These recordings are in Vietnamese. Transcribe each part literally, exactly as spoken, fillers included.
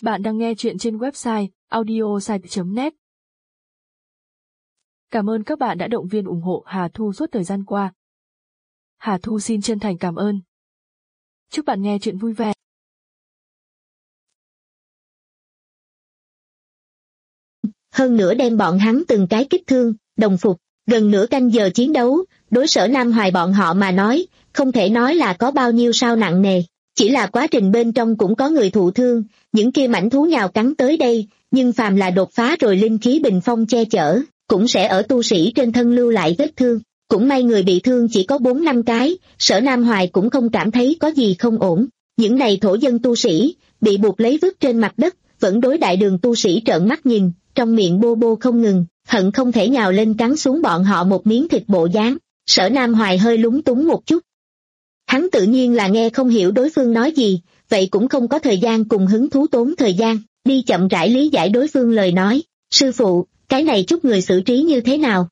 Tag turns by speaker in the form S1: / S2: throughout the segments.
S1: Bạn đang nghe chuyện trên website audiosite chấm net. Cảm ơn các bạn đã động viên ủng hộ Hà Thu suốt thời gian qua. Hà Thu xin chân thành cảm ơn. Chúc bạn nghe chuyện vui vẻ.
S2: Hơn nữa đem bọn hắn từng cái kích thương, đồng phục, gần nửa canh giờ chiến đấu, đối Sở Nam Hoài bọn họ mà nói, không thể nói là có bao nhiêu sao nặng nề, chỉ là quá trình bên trong cũng có người thụ thương, những kia mảnh thú nhào cắn tới đây, nhưng phàm là đột phá rồi linh khí bình phong che chở, cũng sẽ ở tu sĩ trên thân lưu lại vết thương, cũng may người bị thương chỉ có bốn năm cái, Sở Nam Hoài cũng không cảm thấy có gì không ổn, những này thổ dân tu sĩ, bị buộc lấy vứt trên mặt đất, vẫn đối đại đường tu sĩ trợn mắt nhìn, trong miệng bô bô không ngừng, hận không thể nhào lên cắn xuống bọn họ một miếng thịt bộ dáng. Sở Nam Hoài hơi lúng túng một chút. Hắn tự nhiên là nghe không hiểu đối phương nói gì, vậy cũng không có thời gian cùng hứng thú tốn thời gian, đi chậm rãi lý giải đối phương lời nói. Sư phụ, cái này chút người xử trí như thế nào?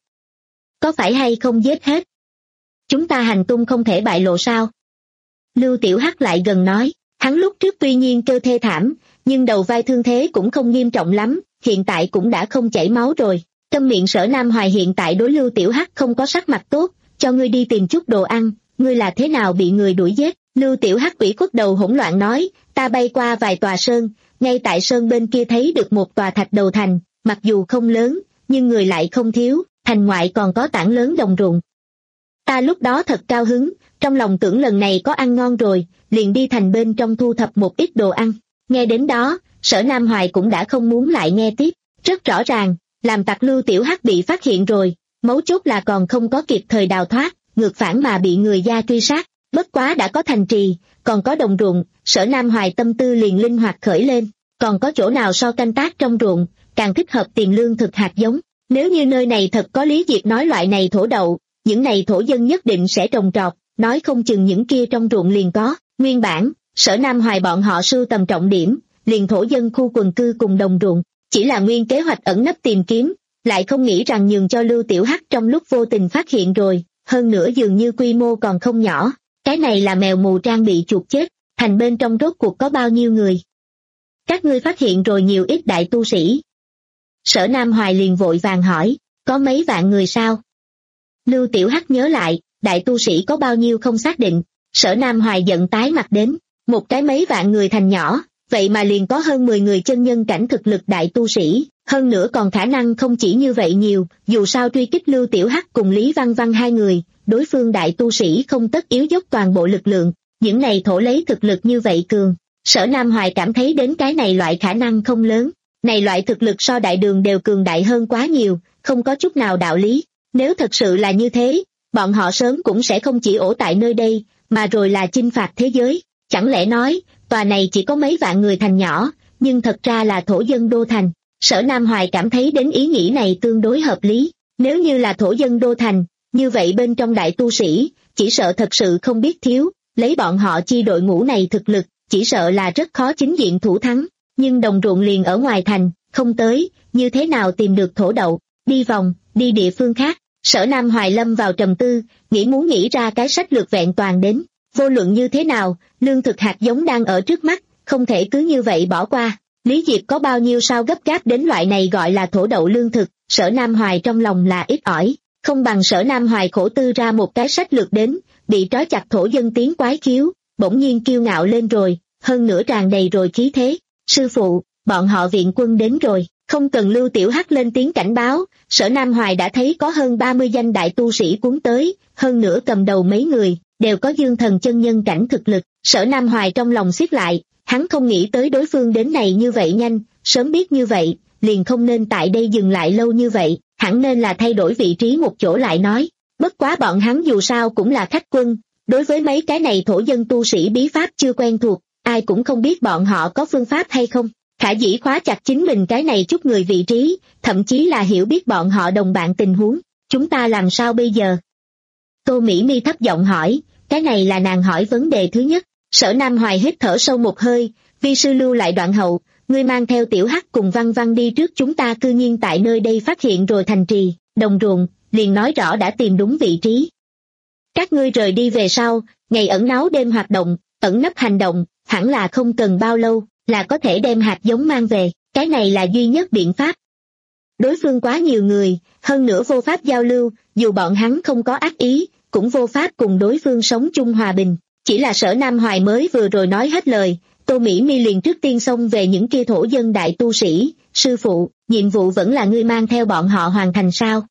S2: Có phải hay không giết hết? Chúng ta hành tung không thể bại lộ sao? Lưu Tiểu Hắc lại gần nói, hắn lúc trước tuy nhiên kêu thê thảm, nhưng đầu vai thương thế cũng không nghiêm trọng lắm, hiện tại cũng đã không chảy máu rồi. Câm miệng. Sở Nam Hoài hiện tại đối Lưu Tiểu Hắc không có sắc mặt tốt, cho ngươi đi tìm chút đồ ăn, ngươi là thế nào bị người đuổi giết? Lưu Tiểu Hắc ủy khuất đầu hỗn loạn nói, ta bay qua vài tòa sơn, ngay tại sơn bên kia thấy được một tòa thạch đầu thành, mặc dù không lớn, nhưng người lại không thiếu, thành ngoại còn có tảng lớn đồng ruộng. Ta lúc đó thật cao hứng, trong lòng tưởng lần này có ăn ngon rồi, liền đi thành bên trong thu thập một ít đồ ăn. Nghe đến đó, Sở Nam Hoài cũng đã không muốn lại nghe tiếp, rất rõ ràng, làm tặc Lưu Tiểu Hắc bị phát hiện rồi, mấu chốt là còn không có kịp thời đào thoát, ngược phản mà bị người gia truy sát, bất quá đã có thành trì, còn có đồng ruộng, Sở Nam Hoài tâm tư liền linh hoạt khởi lên, còn có chỗ nào so canh tác trong ruộng, càng thích hợp tiền lương thực hạt giống, nếu như nơi này thật có Lý Diệp nói loại này thổ đậu, những này thổ dân nhất định sẽ trồng trọt, nói không chừng những kia trong ruộng liền có, nguyên bản, Sở Nam Hoài bọn họ sưu tầm trọng điểm, liền thổ dân khu quần cư cùng đồng ruộng, chỉ là nguyên kế hoạch ẩn nấp tìm kiếm, lại không nghĩ rằng nhường cho Lưu Tiểu Hắc trong lúc vô tình phát hiện rồi, hơn nữa dường như quy mô còn không nhỏ, cái này là mèo mù trang bị chuột chết, thành bên trong rốt cuộc có bao nhiêu người. Các ngươi phát hiện rồi nhiều ít đại tu sĩ. Sở Nam Hoài liền vội vàng hỏi, có mấy vạn người sao? Lưu Tiểu Hắc nhớ lại, đại tu sĩ có bao nhiêu không xác định, Sở Nam Hoài giận tái mặt đến, một cái mấy vạn người thành nhỏ, vậy mà liền có hơn mười người chân nhân cảnh thực lực đại tu sĩ, hơn nữa còn khả năng không chỉ như vậy nhiều, dù sao truy kích Lưu Tiểu Hắc cùng Lý Văn Văn hai người, đối phương đại tu sĩ không tất yếu dốc toàn bộ lực lượng, những này thổ lấy thực lực như vậy cường, Sở Nam Hoài cảm thấy đến cái này loại khả năng không lớn, này loại thực lực so đại đường đều cường đại hơn quá nhiều, không có chút nào đạo lý, nếu thật sự là như thế, bọn họ sớm cũng sẽ không chỉ ổ tại nơi đây, mà rồi là chinh phạt thế giới, chẳng lẽ nói, tòa này chỉ có mấy vạn người thành nhỏ, nhưng thật ra là thổ dân đô thành. Sở Nam Hoài cảm thấy đến ý nghĩ này tương đối hợp lý, nếu như là thổ dân đô thành, như vậy bên trong đại tu sĩ, chỉ sợ thật sự không biết thiếu, lấy bọn họ chi đội ngũ này thực lực, chỉ sợ là rất khó chính diện thủ thắng, nhưng đồng ruộng liền ở ngoài thành, không tới, như thế nào tìm được thổ đậu, đi vòng, đi địa phương khác. Sở Nam Hoài lâm vào trầm tư, nghĩ muốn nghĩ ra cái sách lược vẹn toàn đến, vô luận như thế nào, lương thực hạt giống đang ở trước mắt, không thể cứ như vậy bỏ qua. Lý Diệp có bao nhiêu sao gấp gáp đến loại này gọi là thổ đậu lương thực, Sở Nam Hoài trong lòng là ít ỏi, không bằng Sở Nam Hoài khổ tư ra một cái sách lược đến, bị trói chặt thổ dân tiếng quái khiếu, bỗng nhiên kiêu ngạo lên rồi, hơn nữa tràn đầy rồi khí thế. Sư phụ, bọn họ viện quân đến rồi, không cần Lưu Tiểu Hắc lên tiếng cảnh báo, Sở Nam Hoài đã thấy có hơn ba mươi danh đại tu sĩ cuốn tới, hơn nữa cầm đầu mấy người, đều có dương thần chân nhân cảnh thực lực, Sở Nam Hoài trong lòng siết lại. Hắn không nghĩ tới đối phương đến này như vậy nhanh, sớm biết như vậy, liền không nên tại đây dừng lại lâu như vậy, hẳn nên là thay đổi vị trí một chỗ lại nói. Bất quá bọn hắn dù sao cũng là khách quân, đối với mấy cái này thổ dân tu sĩ bí pháp chưa quen thuộc, ai cũng không biết bọn họ có phương pháp hay không. Khả dĩ khóa chặt chính mình cái này chút người vị trí, thậm chí là hiểu biết bọn họ đồng bạn tình huống, chúng ta làm sao bây giờ? Tô Mỹ Mi thấp giọng hỏi, cái này là nàng hỏi vấn đề thứ nhất. Sở Nam Hoài hít thở sâu một hơi, vi sư lưu lại đoạn hậu, ngươi mang theo Tiểu Hắc cùng Văn Văn đi trước, chúng ta cư nhiên tại nơi đây phát hiện rồi thành trì, đồng ruộng, liền nói rõ đã tìm đúng vị trí. Các ngươi rời đi về sau, ngày ẩn náu đêm hoạt động, ẩn nấp hành động, hẳn là không cần bao lâu, là có thể đem hạt giống mang về, cái này là duy nhất biện pháp. Đối phương quá nhiều người, hơn nữa vô pháp giao lưu, dù bọn hắn không có ác ý, cũng vô pháp cùng đối phương sống chung hòa bình. Chỉ là Sở Nam Hoài mới vừa rồi nói hết lời, Tô Mỹ Mi liền trước tiên xông về những kia thổ dân đại tu sĩ, sư phụ, nhiệm vụ vẫn là ngươi mang theo bọn họ hoàn thành sao?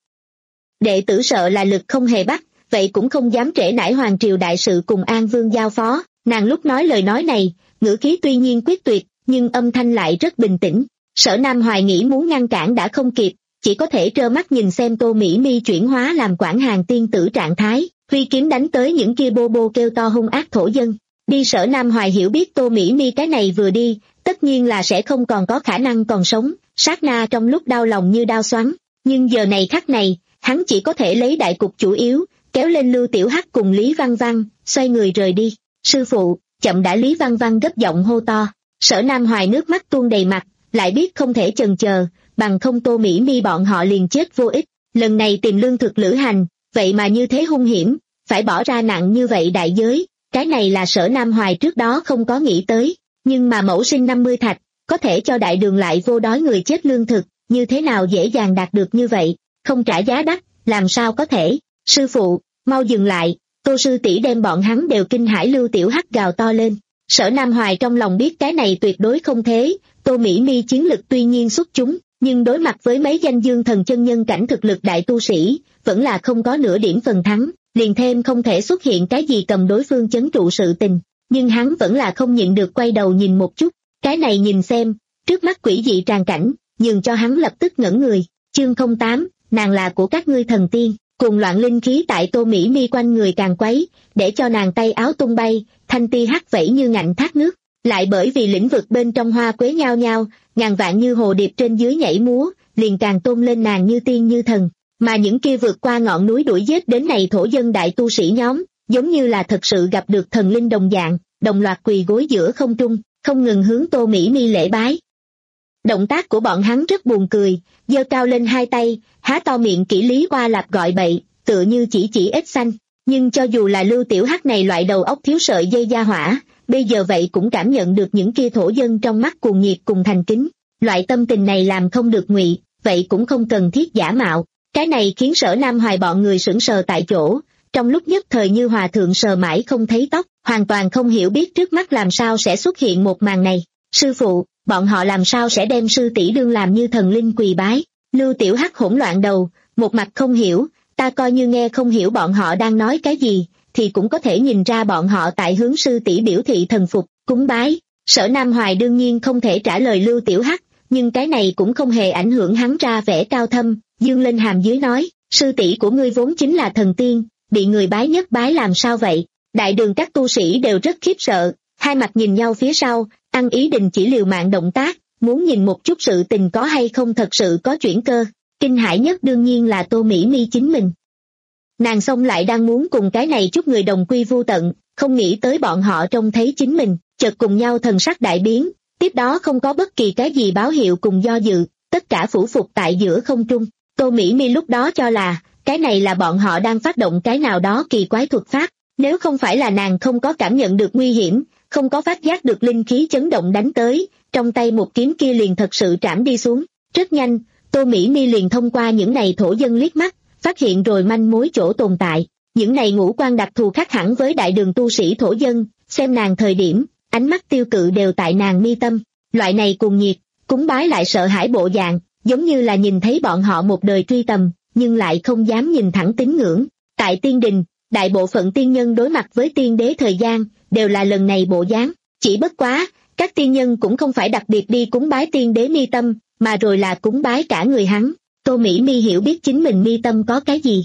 S2: Đệ tử sợ là lực không hề bắt, vậy cũng không dám trễ nải hoàng triều đại sự cùng An Vương giao phó. Nàng lúc nói lời nói này, ngữ khí tuy nhiên quyết tuyệt, nhưng âm thanh lại rất bình tĩnh. Sở Nam Hoài nghĩ muốn ngăn cản đã không kịp, chỉ có thể trơ mắt nhìn xem Tô Mỹ Mi chuyển hóa làm quản hàng tiên tử trạng thái, huy kiếm đánh tới những kia bô bô kêu to hung ác thổ dân. Đi. Sở Nam Hoài hiểu biết Tô Mỹ Mi cái này vừa đi, tất nhiên là sẽ không còn có khả năng còn sống, sát na trong lúc đau lòng như đau xoắn. Nhưng giờ này khắc này, hắn chỉ có thể lấy đại cục chủ yếu, kéo lên Lưu Tiểu Hắc cùng Lý Văn Văn, xoay người rời đi. Sư phụ, chậm đã. Lý Văn Văn gấp giọng hô to. Sở Nam Hoài nước mắt tuôn đầy mặt, lại biết không thể chần chờ, bằng không Tô Mỹ Mi bọn họ liền chết vô ích. Lần này tìm lương thực lữ hành, vậy mà như thế hung hiểm, phải bỏ ra nặng như vậy đại giới, cái này là Sở Nam Hoài trước đó không có nghĩ tới. Nhưng mà mẫu sinh năm mươi thạch, có thể cho đại đường lại vô đói người chết lương thực, như thế nào dễ dàng đạt được như vậy, không trả giá đắt, làm sao có thể. Sư phụ, mau dừng lại. Tô sư tỷ đem bọn hắn đều kinh hãi. Lưu Tiểu Hắc gào to lên. Sở Nam Hoài trong lòng biết cái này tuyệt đối không thế, Tô Mỹ Mi chiến lực tuy nhiên xuất chúng, nhưng đối mặt với mấy danh dương thần chân nhân cảnh thực lực đại tu sĩ, vẫn là không có nửa điểm phần thắng, liền thêm không thể xuất hiện cái gì cầm đối phương chấn trụ sự tình, nhưng hắn vẫn là không nhịn được quay đầu nhìn một chút, cái này nhìn xem, trước mắt quỷ dị tràn cảnh, nhường cho hắn lập tức ngẩn người. Chương không tám, nàng là của các ngươi thần tiên. Cuồng loạn linh khí tại Tô Mỹ Mi quanh người càng quấy, để cho nàng tay áo tung bay, thanh ti hắt vẫy như ngạnh thác nước, lại bởi vì lĩnh vực bên trong hoa quế nhao nhao, ngàn vạn như hồ điệp trên dưới nhảy múa, liền càng tôn lên nàng như tiên như thần. Mà những kia vượt qua ngọn núi đuổi giết đến này thổ dân đại tu sĩ nhóm, giống như là thật sự gặp được thần linh đồng dạng, đồng loạt quỳ gối giữa không trung, không ngừng hướng Tô Mỹ Mi lễ bái. Động tác của bọn hắn rất buồn cười, giơ cao lên hai tay, há to miệng kỹ Lý Oa Lạp gọi bậy, tựa như chỉ chỉ ếch xanh. Nhưng cho dù là Lưu Tiểu Hắc này loại đầu óc thiếu sợi dây da hỏa, bây giờ vậy cũng cảm nhận được những kia thổ dân trong mắt cuồng nhiệt cùng thành kính. Loại tâm tình này làm không được ngụy, vậy cũng không cần thiết giả mạo. Cái này khiến Sở Nam Hoài bọn người sững sờ tại chỗ, trong lúc nhất thời như hòa thượng sờ mãi không thấy tóc, hoàn toàn không hiểu biết trước mắt làm sao sẽ xuất hiện một màn này. Sư phụ, bọn họ làm sao sẽ đem sư tỷ đương làm như thần linh quỳ bái? Lưu Tiểu Hắc hỗn loạn đầu, một mặt không hiểu, ta coi như nghe không hiểu bọn họ đang nói cái gì, thì cũng có thể nhìn ra bọn họ tại hướng sư tỷ biểu thị thần phục, cúng bái. Sở Nam Hoài đương nhiên không thể trả lời Lưu Tiểu Hắc, nhưng cái này cũng không hề ảnh hưởng hắn ra vẻ cao thâm, dương lên hàm dưới nói, sư tỷ của ngươi vốn chính là thần tiên, bị người bái nhất bái làm sao vậy? Đại đường các tu sĩ đều rất khiếp sợ, hai mặt nhìn nhau phía sau, ăn ý đình chỉ liều mạng động tác, muốn nhìn một chút sự tình có hay không thật sự có chuyển cơ. Kinh hãi nhất đương nhiên là Tô Mỹ Mi chính mình. Nàng xông lại đang muốn cùng cái này chút người đồng quy vu tận, không nghĩ tới bọn họ trông thấy chính mình, chợt cùng nhau thần sắc đại biến, tiếp đó không có bất kỳ cái gì báo hiệu cùng do dự, tất cả phủ phục tại giữa không trung. Tô Mỹ Mi lúc đó cho là, cái này là bọn họ đang phát động cái nào đó kỳ quái thuật pháp, nếu không phải là nàng không có cảm nhận được nguy hiểm, không có phát giác được linh khí chấn động đánh tới, trong tay một kiếm kia liền thật sự trảm đi xuống. Rất nhanh, Tô Mỹ Mi liền thông qua những này thổ dân liếc mắt, phát hiện rồi manh mối chỗ tồn tại. Những này ngũ quan đặc thù khác hẳn với đại đường tu sĩ thổ dân, xem nàng thời điểm, ánh mắt tiêu cự đều tại nàng mi tâm. Loại này cuồng nhiệt, cúng bái lại sợ hãi bộ dạng, giống như là nhìn thấy bọn họ một đời truy tầm, nhưng lại không dám nhìn thẳng tín ngưỡng. Tại tiên đình, đại bộ phận tiên nhân đối mặt với tiên đế thời gian, đều là lần này bộ dáng. Chỉ bất quá, các tiên nhân cũng không phải đặc biệt đi cúng bái tiên đế mi tâm, mà rồi là cúng bái cả người hắn. Tô Mỹ Mi hiểu biết chính mình mi tâm có cái gì.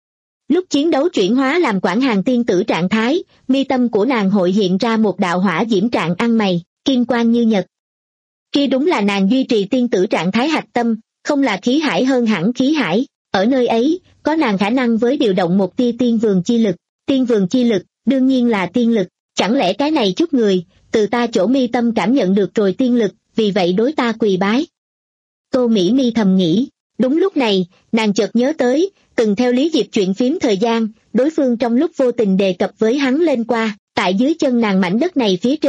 S2: Lúc chiến đấu chuyển hóa làm quản hàng tiên tử trạng thái, mi tâm của nàng hội hiện ra một đạo hỏa diễm trạng ăn mày, kim quang như nhật. Kia đúng là nàng duy trì tiên tử trạng thái hạch tâm, không là khí hải hơn hẳn khí hải. Ở nơi ấy, có nàng khả năng với điều động một tia tiên vườn chi lực. Tiên vườn chi lực, đương nhiên là tiên lực. Chẳng lẽ cái này chút người, từ ta chỗ mi tâm cảm nhận được rồi tiên lực, vì vậy đối ta quỳ bái. Tô Mỹ Mi thầm nghĩ. Đúng lúc này, nàng chợt nhớ tới, từng theo Lý Diệp chuyện phím thời gian, đối phương trong lúc vô tình đề cập với hắn lên qua, tại dưới chân nàng mảnh đất này phía trên,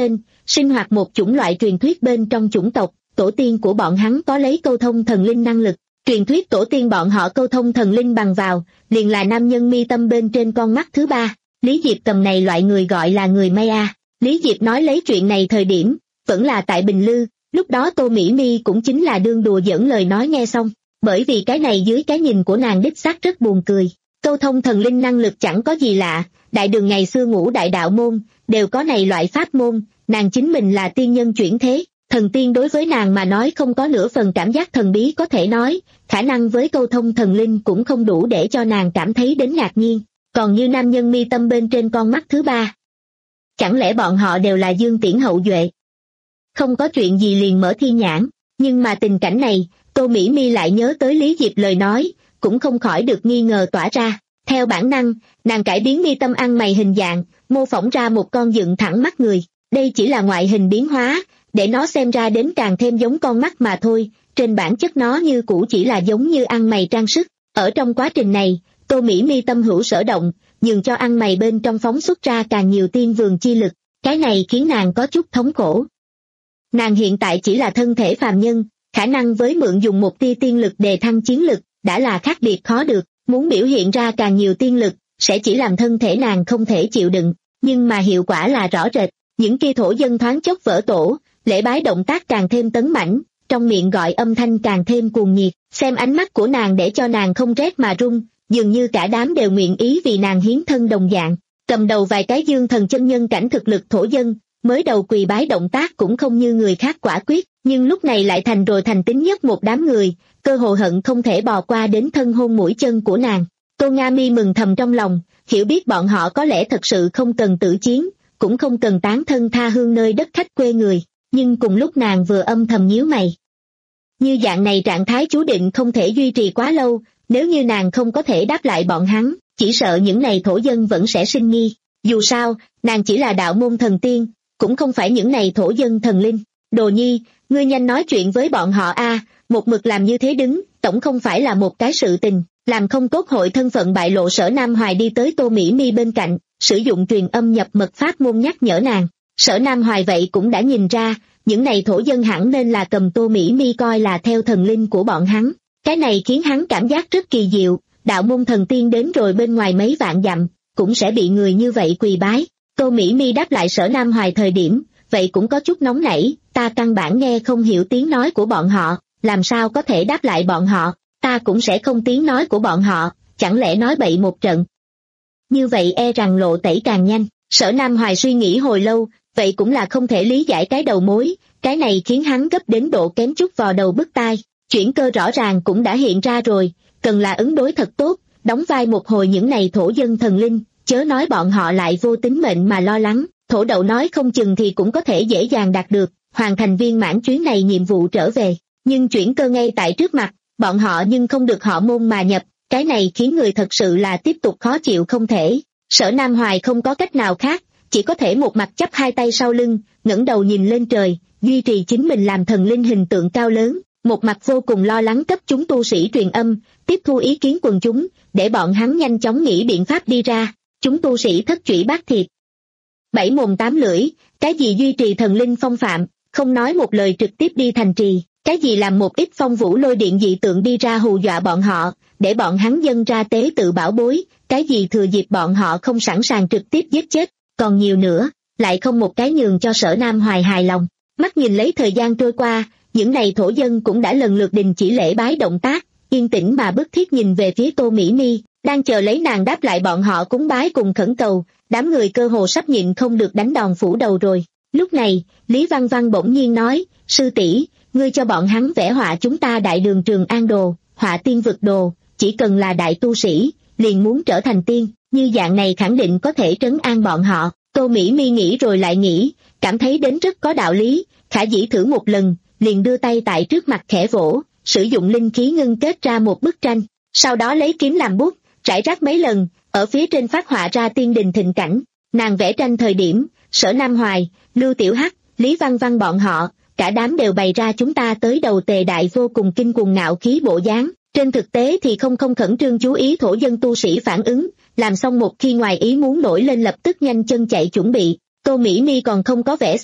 S2: sinh hoạt một chủng loại truyền thuyết bên trong chủng tộc, tổ tiên của bọn hắn có lấy câu thông thần linh năng lực. Truyền thuyết tổ tiên bọn họ câu thông thần linh bằng vào, liền là nam nhân mi tâm bên trên con mắt thứ ba. Lý Diệp cầm này loại người gọi là người Maya. Lý Diệp nói lấy chuyện này thời điểm, vẫn là tại Bình Lư, lúc đó Tô Mỹ Mi cũng chính là đương đùa giỡn lời nói nghe xong, bởi vì cái này dưới cái nhìn của nàng đích xác rất buồn cười. Câu thông thần linh năng lực chẳng có gì lạ, đại đường ngày xưa ngũ đại đạo môn, đều có này loại pháp môn, nàng chính mình là tiên nhân chuyển thế, thần tiên đối với nàng mà nói không có nửa phần cảm giác thần bí có thể nói, khả năng với câu thông thần linh cũng không đủ để cho nàng cảm thấy đến ngạc nhiên, còn như nam nhân mi tâm bên trên con mắt thứ ba. Chẳng lẽ bọn họ đều là dương tiễn hậu duệ? Không có chuyện gì liền mở thiên nhãn, nhưng mà tình cảnh này, Tô Mỹ Mi lại nhớ tới Lý Diệp lời nói, cũng không khỏi được nghi ngờ tỏa ra. Theo bản năng, nàng cải biến mi tâm ăn mày hình dạng, mô phỏng ra một con dựng thẳng mắt người. Đây chỉ là ngoại hình biến hóa, để nó xem ra đến càng thêm giống con mắt mà thôi, trên bản chất nó như cũ chỉ là giống như ăn mày trang sức. Ở trong quá trình này, Tô Mỹ Mi tâm hữu sở động, nhường cho ăn mày bên trong phóng xuất ra càng nhiều tiên vườn chi lực, cái này khiến nàng có chút thống khổ. Nàng hiện tại chỉ là thân thể phàm nhân, khả năng với mượn dùng một tia tiên lực đề thăng chiến lực, đã là khác biệt khó được, muốn biểu hiện ra càng nhiều tiên lực, sẽ chỉ làm thân thể nàng không thể chịu đựng, nhưng mà hiệu quả là rõ rệt, những kia thổ dân thoáng chốc vỡ tổ, lễ bái động tác càng thêm tấn mãnh, trong miệng gọi âm thanh càng thêm cuồng nhiệt, xem ánh mắt của nàng để cho nàng không rét mà run, dường như cả đám đều nguyện ý vì nàng hiến thân đồng dạng. Cầm đầu vài cái dương thần chân nhân cảnh thực lực thổ dân, mới đầu quỳ bái động tác cũng không như người khác quả quyết, nhưng lúc này lại thành rồi thành tín nhất một đám người, cơ hồ hận không thể bò qua đến thân hôn mũi chân của nàng. Tô Nga Mi mừng thầm trong lòng, hiểu biết bọn họ có lẽ thật sự không cần tử chiến, cũng không cần tán thân tha hương nơi đất khách quê người, nhưng cùng lúc nàng vừa âm thầm nhíu mày. Như dạng này trạng thái chú định không thể duy trì quá lâu, nếu như nàng không có thể đáp lại bọn hắn, chỉ sợ những này thổ dân vẫn sẽ sinh nghi. Dù sao, nàng chỉ là đạo môn thần tiên, cũng không phải những này thổ dân thần linh. Đồ Nhi, ngươi nhanh nói chuyện với bọn họ a, một mực làm như thế đứng, tổng không phải là một cái sự tình, làm không tốt hội thân phận bại lộ. Sở Nam Hoài đi tới Tô Mỹ Mi bên cạnh, sử dụng truyền âm nhập mật pháp môn nhắc nhở nàng. Sở Nam Hoài vậy cũng đã nhìn ra, những này thổ dân hẳn nên là cầm Tô Mỹ Mi coi là theo thần linh của bọn hắn. Cái này khiến hắn cảm giác rất kỳ diệu, đạo môn thần tiên đến rồi bên ngoài mấy vạn dặm, cũng sẽ bị người như vậy quỳ bái. Tô Mỹ Mi đáp lại Sở Nam Hoài thời điểm, vậy cũng có chút nóng nảy, ta căn bản nghe không hiểu tiếng nói của bọn họ, làm sao có thể đáp lại bọn họ, ta cũng sẽ không tiếng nói của bọn họ, chẳng lẽ nói bậy một trận. Như vậy e rằng lộ tẩy càng nhanh. Sở Nam Hoài suy nghĩ hồi lâu, vậy cũng là không thể lý giải cái đầu mối, cái này khiến hắn gấp đến độ kém chút vào đầu bứt tai. Chuyển cơ rõ ràng cũng đã hiện ra rồi, cần là ứng đối thật tốt, đóng vai một hồi những này thổ dân thần linh, chớ nói bọn họ lại vô tính mệnh mà lo lắng, thổ đậu nói không chừng thì cũng có thể dễ dàng đạt được, hoàn thành viên mãn chuyến này nhiệm vụ trở về. Nhưng chuyển cơ ngay tại trước mặt, bọn họ nhưng không được họ môn mà nhập, cái này khiến người thật sự là tiếp tục khó chịu không thể. Sở Nam Hoài không có cách nào khác, chỉ có thể một mặt chắp hai tay sau lưng, ngẩng đầu nhìn lên trời, duy trì chính mình làm thần linh hình tượng cao lớn, một mặt vô cùng lo lắng cấp chúng tu sĩ truyền âm, tiếp thu ý kiến quần chúng, để bọn hắn nhanh chóng nghĩ biện pháp đi ra. Chúng tu sĩ thất trụy bát thiệt, bảy mồm tám lưỡi, cái gì duy trì thần linh phong phạm, không nói một lời trực tiếp đi thành trì, cái gì làm một ít phong vũ lôi điện dị tượng đi ra hù dọa bọn họ, để bọn hắn dâng ra tế tự bảo bối, cái gì thừa dịp bọn họ không sẵn sàng trực tiếp giết chết, còn nhiều nữa, lại không một cái nhường cho Sở Nam Hoài hài lòng. Mắt nhìn lấy thời gian trôi qua, những này thổ dân cũng đã lần lượt đình chỉ lễ bái động tác, yên tĩnh mà bức thiết nhìn về phía Tô Mỹ Mi, đang chờ lấy nàng đáp lại bọn họ cúng bái cùng khẩn cầu, đám người cơ hồ sắp nhịn không được đánh đòn phủ đầu rồi. Lúc này, Lý Văn Văn bỗng nhiên nói, sư tỷ, ngươi cho bọn hắn vẽ họa chúng ta đại đường Trường An đồ, họa tiên vực đồ, chỉ cần là đại tu sĩ, liền muốn trở thành tiên, như dạng này khẳng định có thể trấn an bọn họ. Tô Mỹ Mi nghĩ rồi lại nghĩ, cảm thấy đến rất có đạo lý, khả dĩ thử một lần, liền đưa tay tại trước mặt khẽ vỗ, sử dụng linh khí ngưng kết ra một bức tranh, sau đó lấy kiếm làm bút, rải rác mấy lần, ở phía trên phát họa ra tiên đình thịnh cảnh. Nàng vẽ tranh thời điểm, Sở Nam Hoài, Lưu Tiểu Hắc, Lý Văn Văn bọn họ, cả đám đều bày ra chúng ta tới đầu tề đại vô cùng kinh cuồng ngạo khí bộ dáng. Trên thực tế thì không không khẩn trương chú ý thổ dân tu sĩ phản ứng, làm xong một khi ngoài ý muốn nổi lên lập tức nhanh chân chạy chuẩn bị. Tô Mỹ Mi còn không có vẽ xong,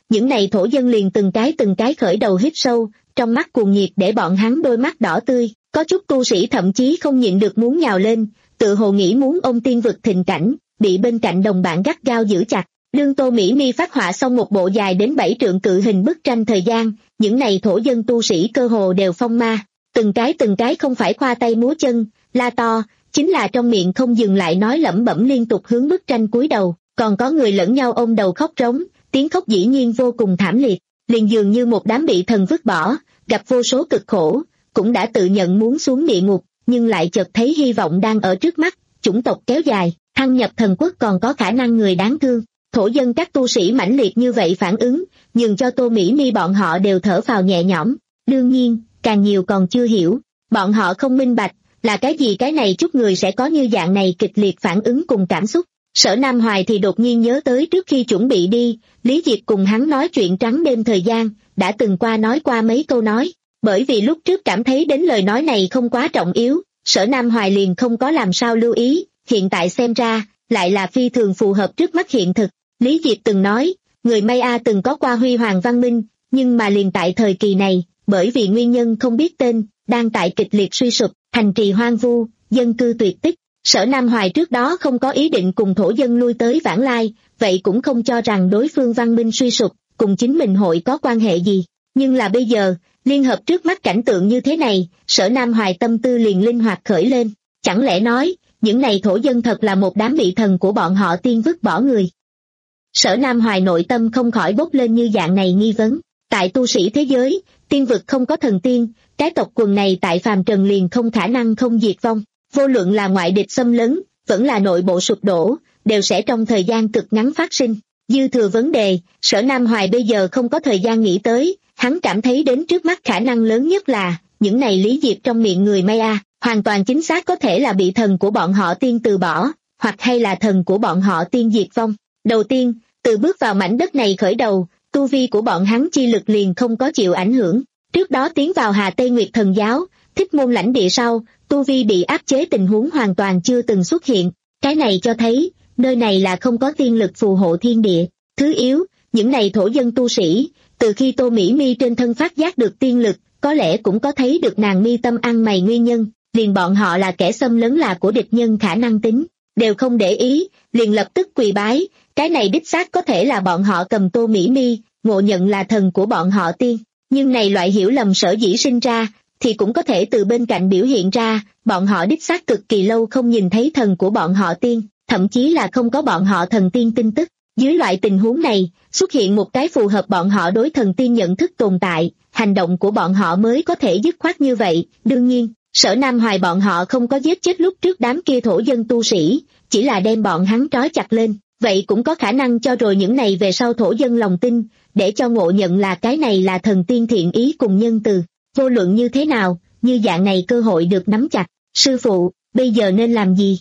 S2: những này thổ dân liền từng cái từng cái khởi đầu hít sâu, trong mắt cuồng nhiệt để bọn hắn đôi mắt đỏ tươi, có chút tu sĩ thậm chí không nhịn được muốn nhào lên, tự hồ nghĩ muốn ôm tiên vực thịnh cảnh, bị bên cạnh đồng bạn gắt gao giữ chặt. Đương Tô Mỹ Mi phát họa xong một bộ dài đến bảy trượng cự hình bức tranh thời gian, những này thổ dân tu sĩ cơ hồ đều phong ma, từng cái từng cái không phải khoa tay múa chân, la to, chính là trong miệng không dừng lại nói lẩm bẩm liên tục hướng bức tranh cúi đầu, còn có người lẫn nhau ôm đầu khóc rống, tiếng khóc dĩ nhiên vô cùng thảm liệt, liền dường như một đám bị thần vứt bỏ, gặp vô số cực khổ, cũng đã tự nhận muốn xuống địa ngục, nhưng lại chợt thấy hy vọng đang ở trước mắt, chủng tộc kéo dài, thăng nhập thần quốc còn có khả năng người đáng thương. Thổ dân các tu sĩ mãnh liệt như vậy phản ứng, nhường cho Tô Mỹ Mi bọn họ đều thở phào nhẹ nhõm, đương nhiên, càng nhiều còn chưa hiểu, bọn họ không minh bạch, là cái gì cái này chút người sẽ có như dạng này kịch liệt phản ứng cùng cảm xúc. Sở Nam Hoài thì đột nhiên nhớ tới trước khi chuẩn bị đi, Lý Diệp cùng hắn nói chuyện trắng đêm thời gian, đã từng qua nói qua mấy câu nói, bởi vì lúc trước cảm thấy đến lời nói này không quá trọng yếu, Sở Nam Hoài liền không có làm sao lưu ý, hiện tại xem ra, lại là phi thường phù hợp trước mắt hiện thực. Lý Diệp từng nói, người Maya từng có qua huy hoàng văn minh, nhưng mà liền tại thời kỳ này, bởi vì nguyên nhân không biết tên, đang tại kịch liệt suy sụp, thành trì hoang vu, dân cư tuyệt tích. Sở Nam Hoài trước đó không có ý định cùng thổ dân lui tới vãng lai, vậy cũng không cho rằng đối phương văn minh suy sụp, cùng chính mình hội có quan hệ gì. Nhưng là bây giờ, liên hợp trước mắt cảnh tượng như thế này, Sở Nam Hoài tâm tư liền linh hoạt khởi lên, chẳng lẽ nói, những này thổ dân thật là một đám bị thần của bọn họ tiên vứt bỏ người. Sở Nam Hoài nội tâm không khỏi bốc lên như dạng này nghi vấn, tại tu sĩ thế giới, tiên vực không có thần tiên, cái tộc quần này tại phàm trần liền không khả năng không diệt vong, vô luận là ngoại địch xâm lấn, vẫn là nội bộ sụp đổ, đều sẽ trong thời gian cực ngắn phát sinh. Dư thừa vấn đề, Sở Nam Hoài bây giờ không có thời gian nghĩ tới, hắn cảm thấy đến trước mắt khả năng lớn nhất là, những này Lý Diệp trong miệng người Maya, hoàn toàn chính xác có thể là bị thần của bọn họ tiên từ bỏ, hoặc hay là thần của bọn họ tiên diệt vong. Đầu tiên, từ bước vào mảnh đất này khởi đầu, tu vi của bọn hắn chi lực liền không có chịu ảnh hưởng. Trước đó tiến vào Hà Tây Nguyệt Thần Giáo, Thích Môn lãnh địa sau, tu vi bị áp chế tình huống hoàn toàn chưa từng xuất hiện. Cái này cho thấy, nơi này là không có tiên lực phù hộ thiên địa. Thứ yếu, những này thổ dân tu sĩ, từ khi Tô Mỹ Mi trên thân phát giác được tiên lực, có lẽ cũng có thấy được nàng mi tâm ăn mày nguyên nhân, liền bọn họ là kẻ xâm lấn là của địch nhân khả năng tính, đều không để ý, liền lập tức quỳ bái. Cái này đích xác có thể là bọn họ cầm Tô Mỹ Mi, ngộ nhận là thần của bọn họ tiên, nhưng này loại hiểu lầm sở dĩ sinh ra, thì cũng có thể từ bên cạnh biểu hiện ra, bọn họ đích xác cực kỳ lâu không nhìn thấy thần của bọn họ tiên, thậm chí là không có bọn họ thần tiên tin tức. Dưới loại tình huống này, xuất hiện một cái phù hợp bọn họ đối thần tiên nhận thức tồn tại, hành động của bọn họ mới có thể dứt khoát như vậy. Đương nhiên, Sở Nam Hoài bọn họ không có giết chết lúc trước đám kia thổ dân tu sĩ, chỉ là đem bọn hắn trói chặt lên. Vậy cũng có khả năng cho rồi những này về sau thổ dân lòng tin, để cho ngộ nhận là cái này là thần tiên thiện ý cùng nhân từ. Vô luận như thế nào, như dạng này cơ hội được nắm chặt. Sư phụ, bây giờ nên làm gì?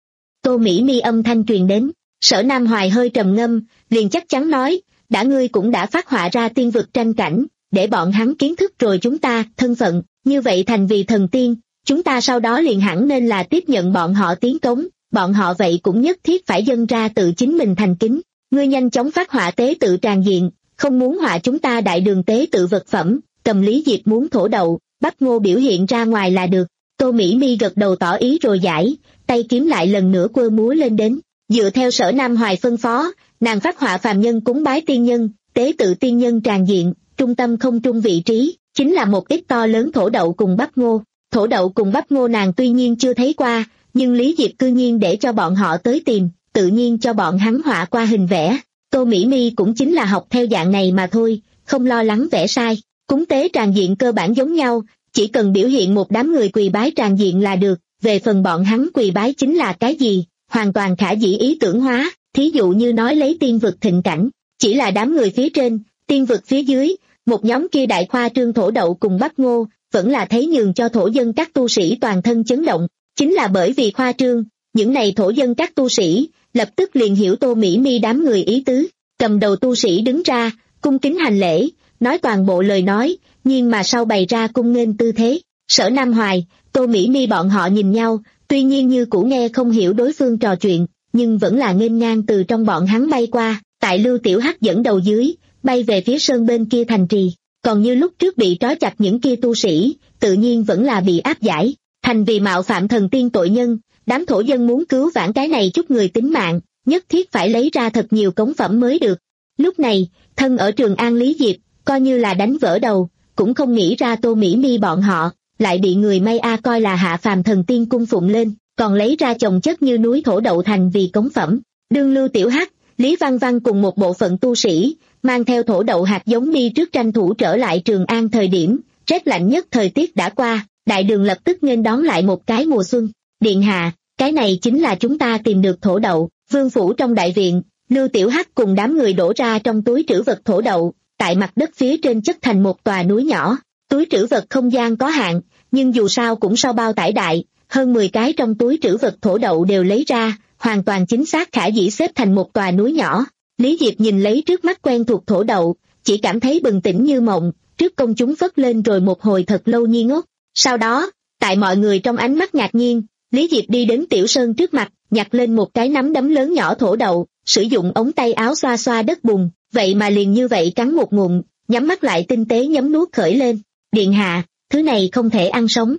S2: Tô Mỹ Mi âm thanh truyền đến, Sở Nam Hoài hơi trầm ngâm, liền chắc chắn nói, đã ngươi cũng đã phát họa ra tiên vực tranh cảnh, để bọn hắn kiến thức rồi chúng ta, thân phận, như vậy thành vì thần tiên, chúng ta sau đó liền hẳn nên là tiếp nhận bọn họ tiến cống. Bọn họ vậy cũng nhất thiết phải dâng ra tự chính mình thành kính. Ngươi nhanh chóng phát họa tế tự tràn diện, không muốn họa chúng ta đại đường tế tự vật phẩm, cầm Lý Diệp muốn thổ đậu, Bách Ngô biểu hiện ra ngoài là được. Tô Mỹ Mi gật đầu tỏ ý rồi giải, tay kiếm lại lần nữa quơ múa lên đến. Dựa theo Sở Nam Hoài phân phó, nàng phát họa phàm nhân cúng bái tiên nhân, tế tự tiên nhân tràn diện, trung tâm không trung vị trí, chính là một ít to lớn thổ đậu cùng Bách Ngô. Thổ đậu cùng Bách Ngô nàng tuy nhiên chưa thấy qua, nhưng Lý Diệp cư nhiên để cho bọn họ tới tìm, tự nhiên cho bọn hắn họa qua hình vẽ. Tô Mỹ Mi cũng chính là học theo dạng này mà thôi, không lo lắng vẽ sai. Cúng tế tràn diện cơ bản giống nhau, chỉ cần biểu hiện một đám người quỳ bái tràn diện là được, về phần bọn hắn quỳ bái chính là cái gì, hoàn toàn khả dĩ ý tưởng hóa, thí dụ như nói lấy tiên vực thịnh cảnh, chỉ là đám người phía trên, tiên vực phía dưới, một nhóm kia đại khoa trương thổ đậu cùng Bách Ngô, vẫn là thấy nhường cho thổ dân các tu sĩ toàn thân chấn động. Chính là bởi vì khoa trương, những này thổ dân các tu sĩ, lập tức liền hiểu Tô Mỹ Mi đám người ý tứ, cầm đầu tu sĩ đứng ra, cung kính hành lễ, nói toàn bộ lời nói, nhưng mà sau bày ra cung nghênh tư thế. Sở Nam Hoài, Tô Mỹ Mi bọn họ nhìn nhau, tuy nhiên như cũ nghe không hiểu đối phương trò chuyện, nhưng vẫn là nghênh ngang từ trong bọn hắn bay qua, tại Lưu Tiểu Hắc dẫn đầu dưới, bay về phía sơn bên kia thành trì, còn như lúc trước bị trói chặt những kia tu sĩ, tự nhiên vẫn là bị áp giải, thành vì mạo phạm thần tiên tội nhân, đám thổ dân muốn cứu vãn cái này chút người tính mạng, nhất thiết phải lấy ra thật nhiều cống phẩm mới được. Lúc này, thân ở Trường An Lý Diệp, coi như là đánh vỡ đầu, cũng không nghĩ ra Tô Mỹ Mi bọn họ, lại bị người May A coi là hạ phàm thần tiên cung phụng lên, còn lấy ra chồng chất như núi thổ đậu thành vì cống phẩm. Đương Lưu Tiểu Hắc, Lý Văn Văn cùng một bộ phận tu sĩ, mang theo thổ đậu hạt giống đi trước tranh thủ trở lại Trường An thời điểm, rét lạnh nhất thời tiết đã qua, đại đường lập tức nghênh đón lại một cái mùa xuân. Điện hạ, cái này chính là chúng ta tìm được thổ đậu. Vương phủ trong đại viện, Lưu Tiểu Hắc cùng đám người đổ ra trong túi trữ vật thổ đậu, tại mặt đất phía trên chất thành một tòa núi nhỏ. Túi trữ vật không gian có hạn, nhưng dù sao cũng sao bao tải đại, hơn mười cái trong túi trữ vật thổ đậu đều lấy ra, hoàn toàn chính xác khả dĩ xếp thành một tòa núi nhỏ. Lý Diệp nhìn lấy trước mắt quen thuộc thổ đậu, chỉ cảm thấy bừng tỉnh như mộng, trước công chúng phất lên rồi một hồi thật lâu nghi ngốc. Sau đó, tại mọi người trong ánh mắt ngạc nhiên, Lý Diệp đi đến Tiểu Sơn trước mặt, nhặt lên một cái nắm đấm lớn nhỏ thổ đậu, sử dụng ống tay áo xoa xoa đất bùn, vậy mà liền như vậy cắn một ngụm, nhắm mắt lại tinh tế nhấm nuốt khởi lên. Điện hạ, thứ này không thể ăn sống.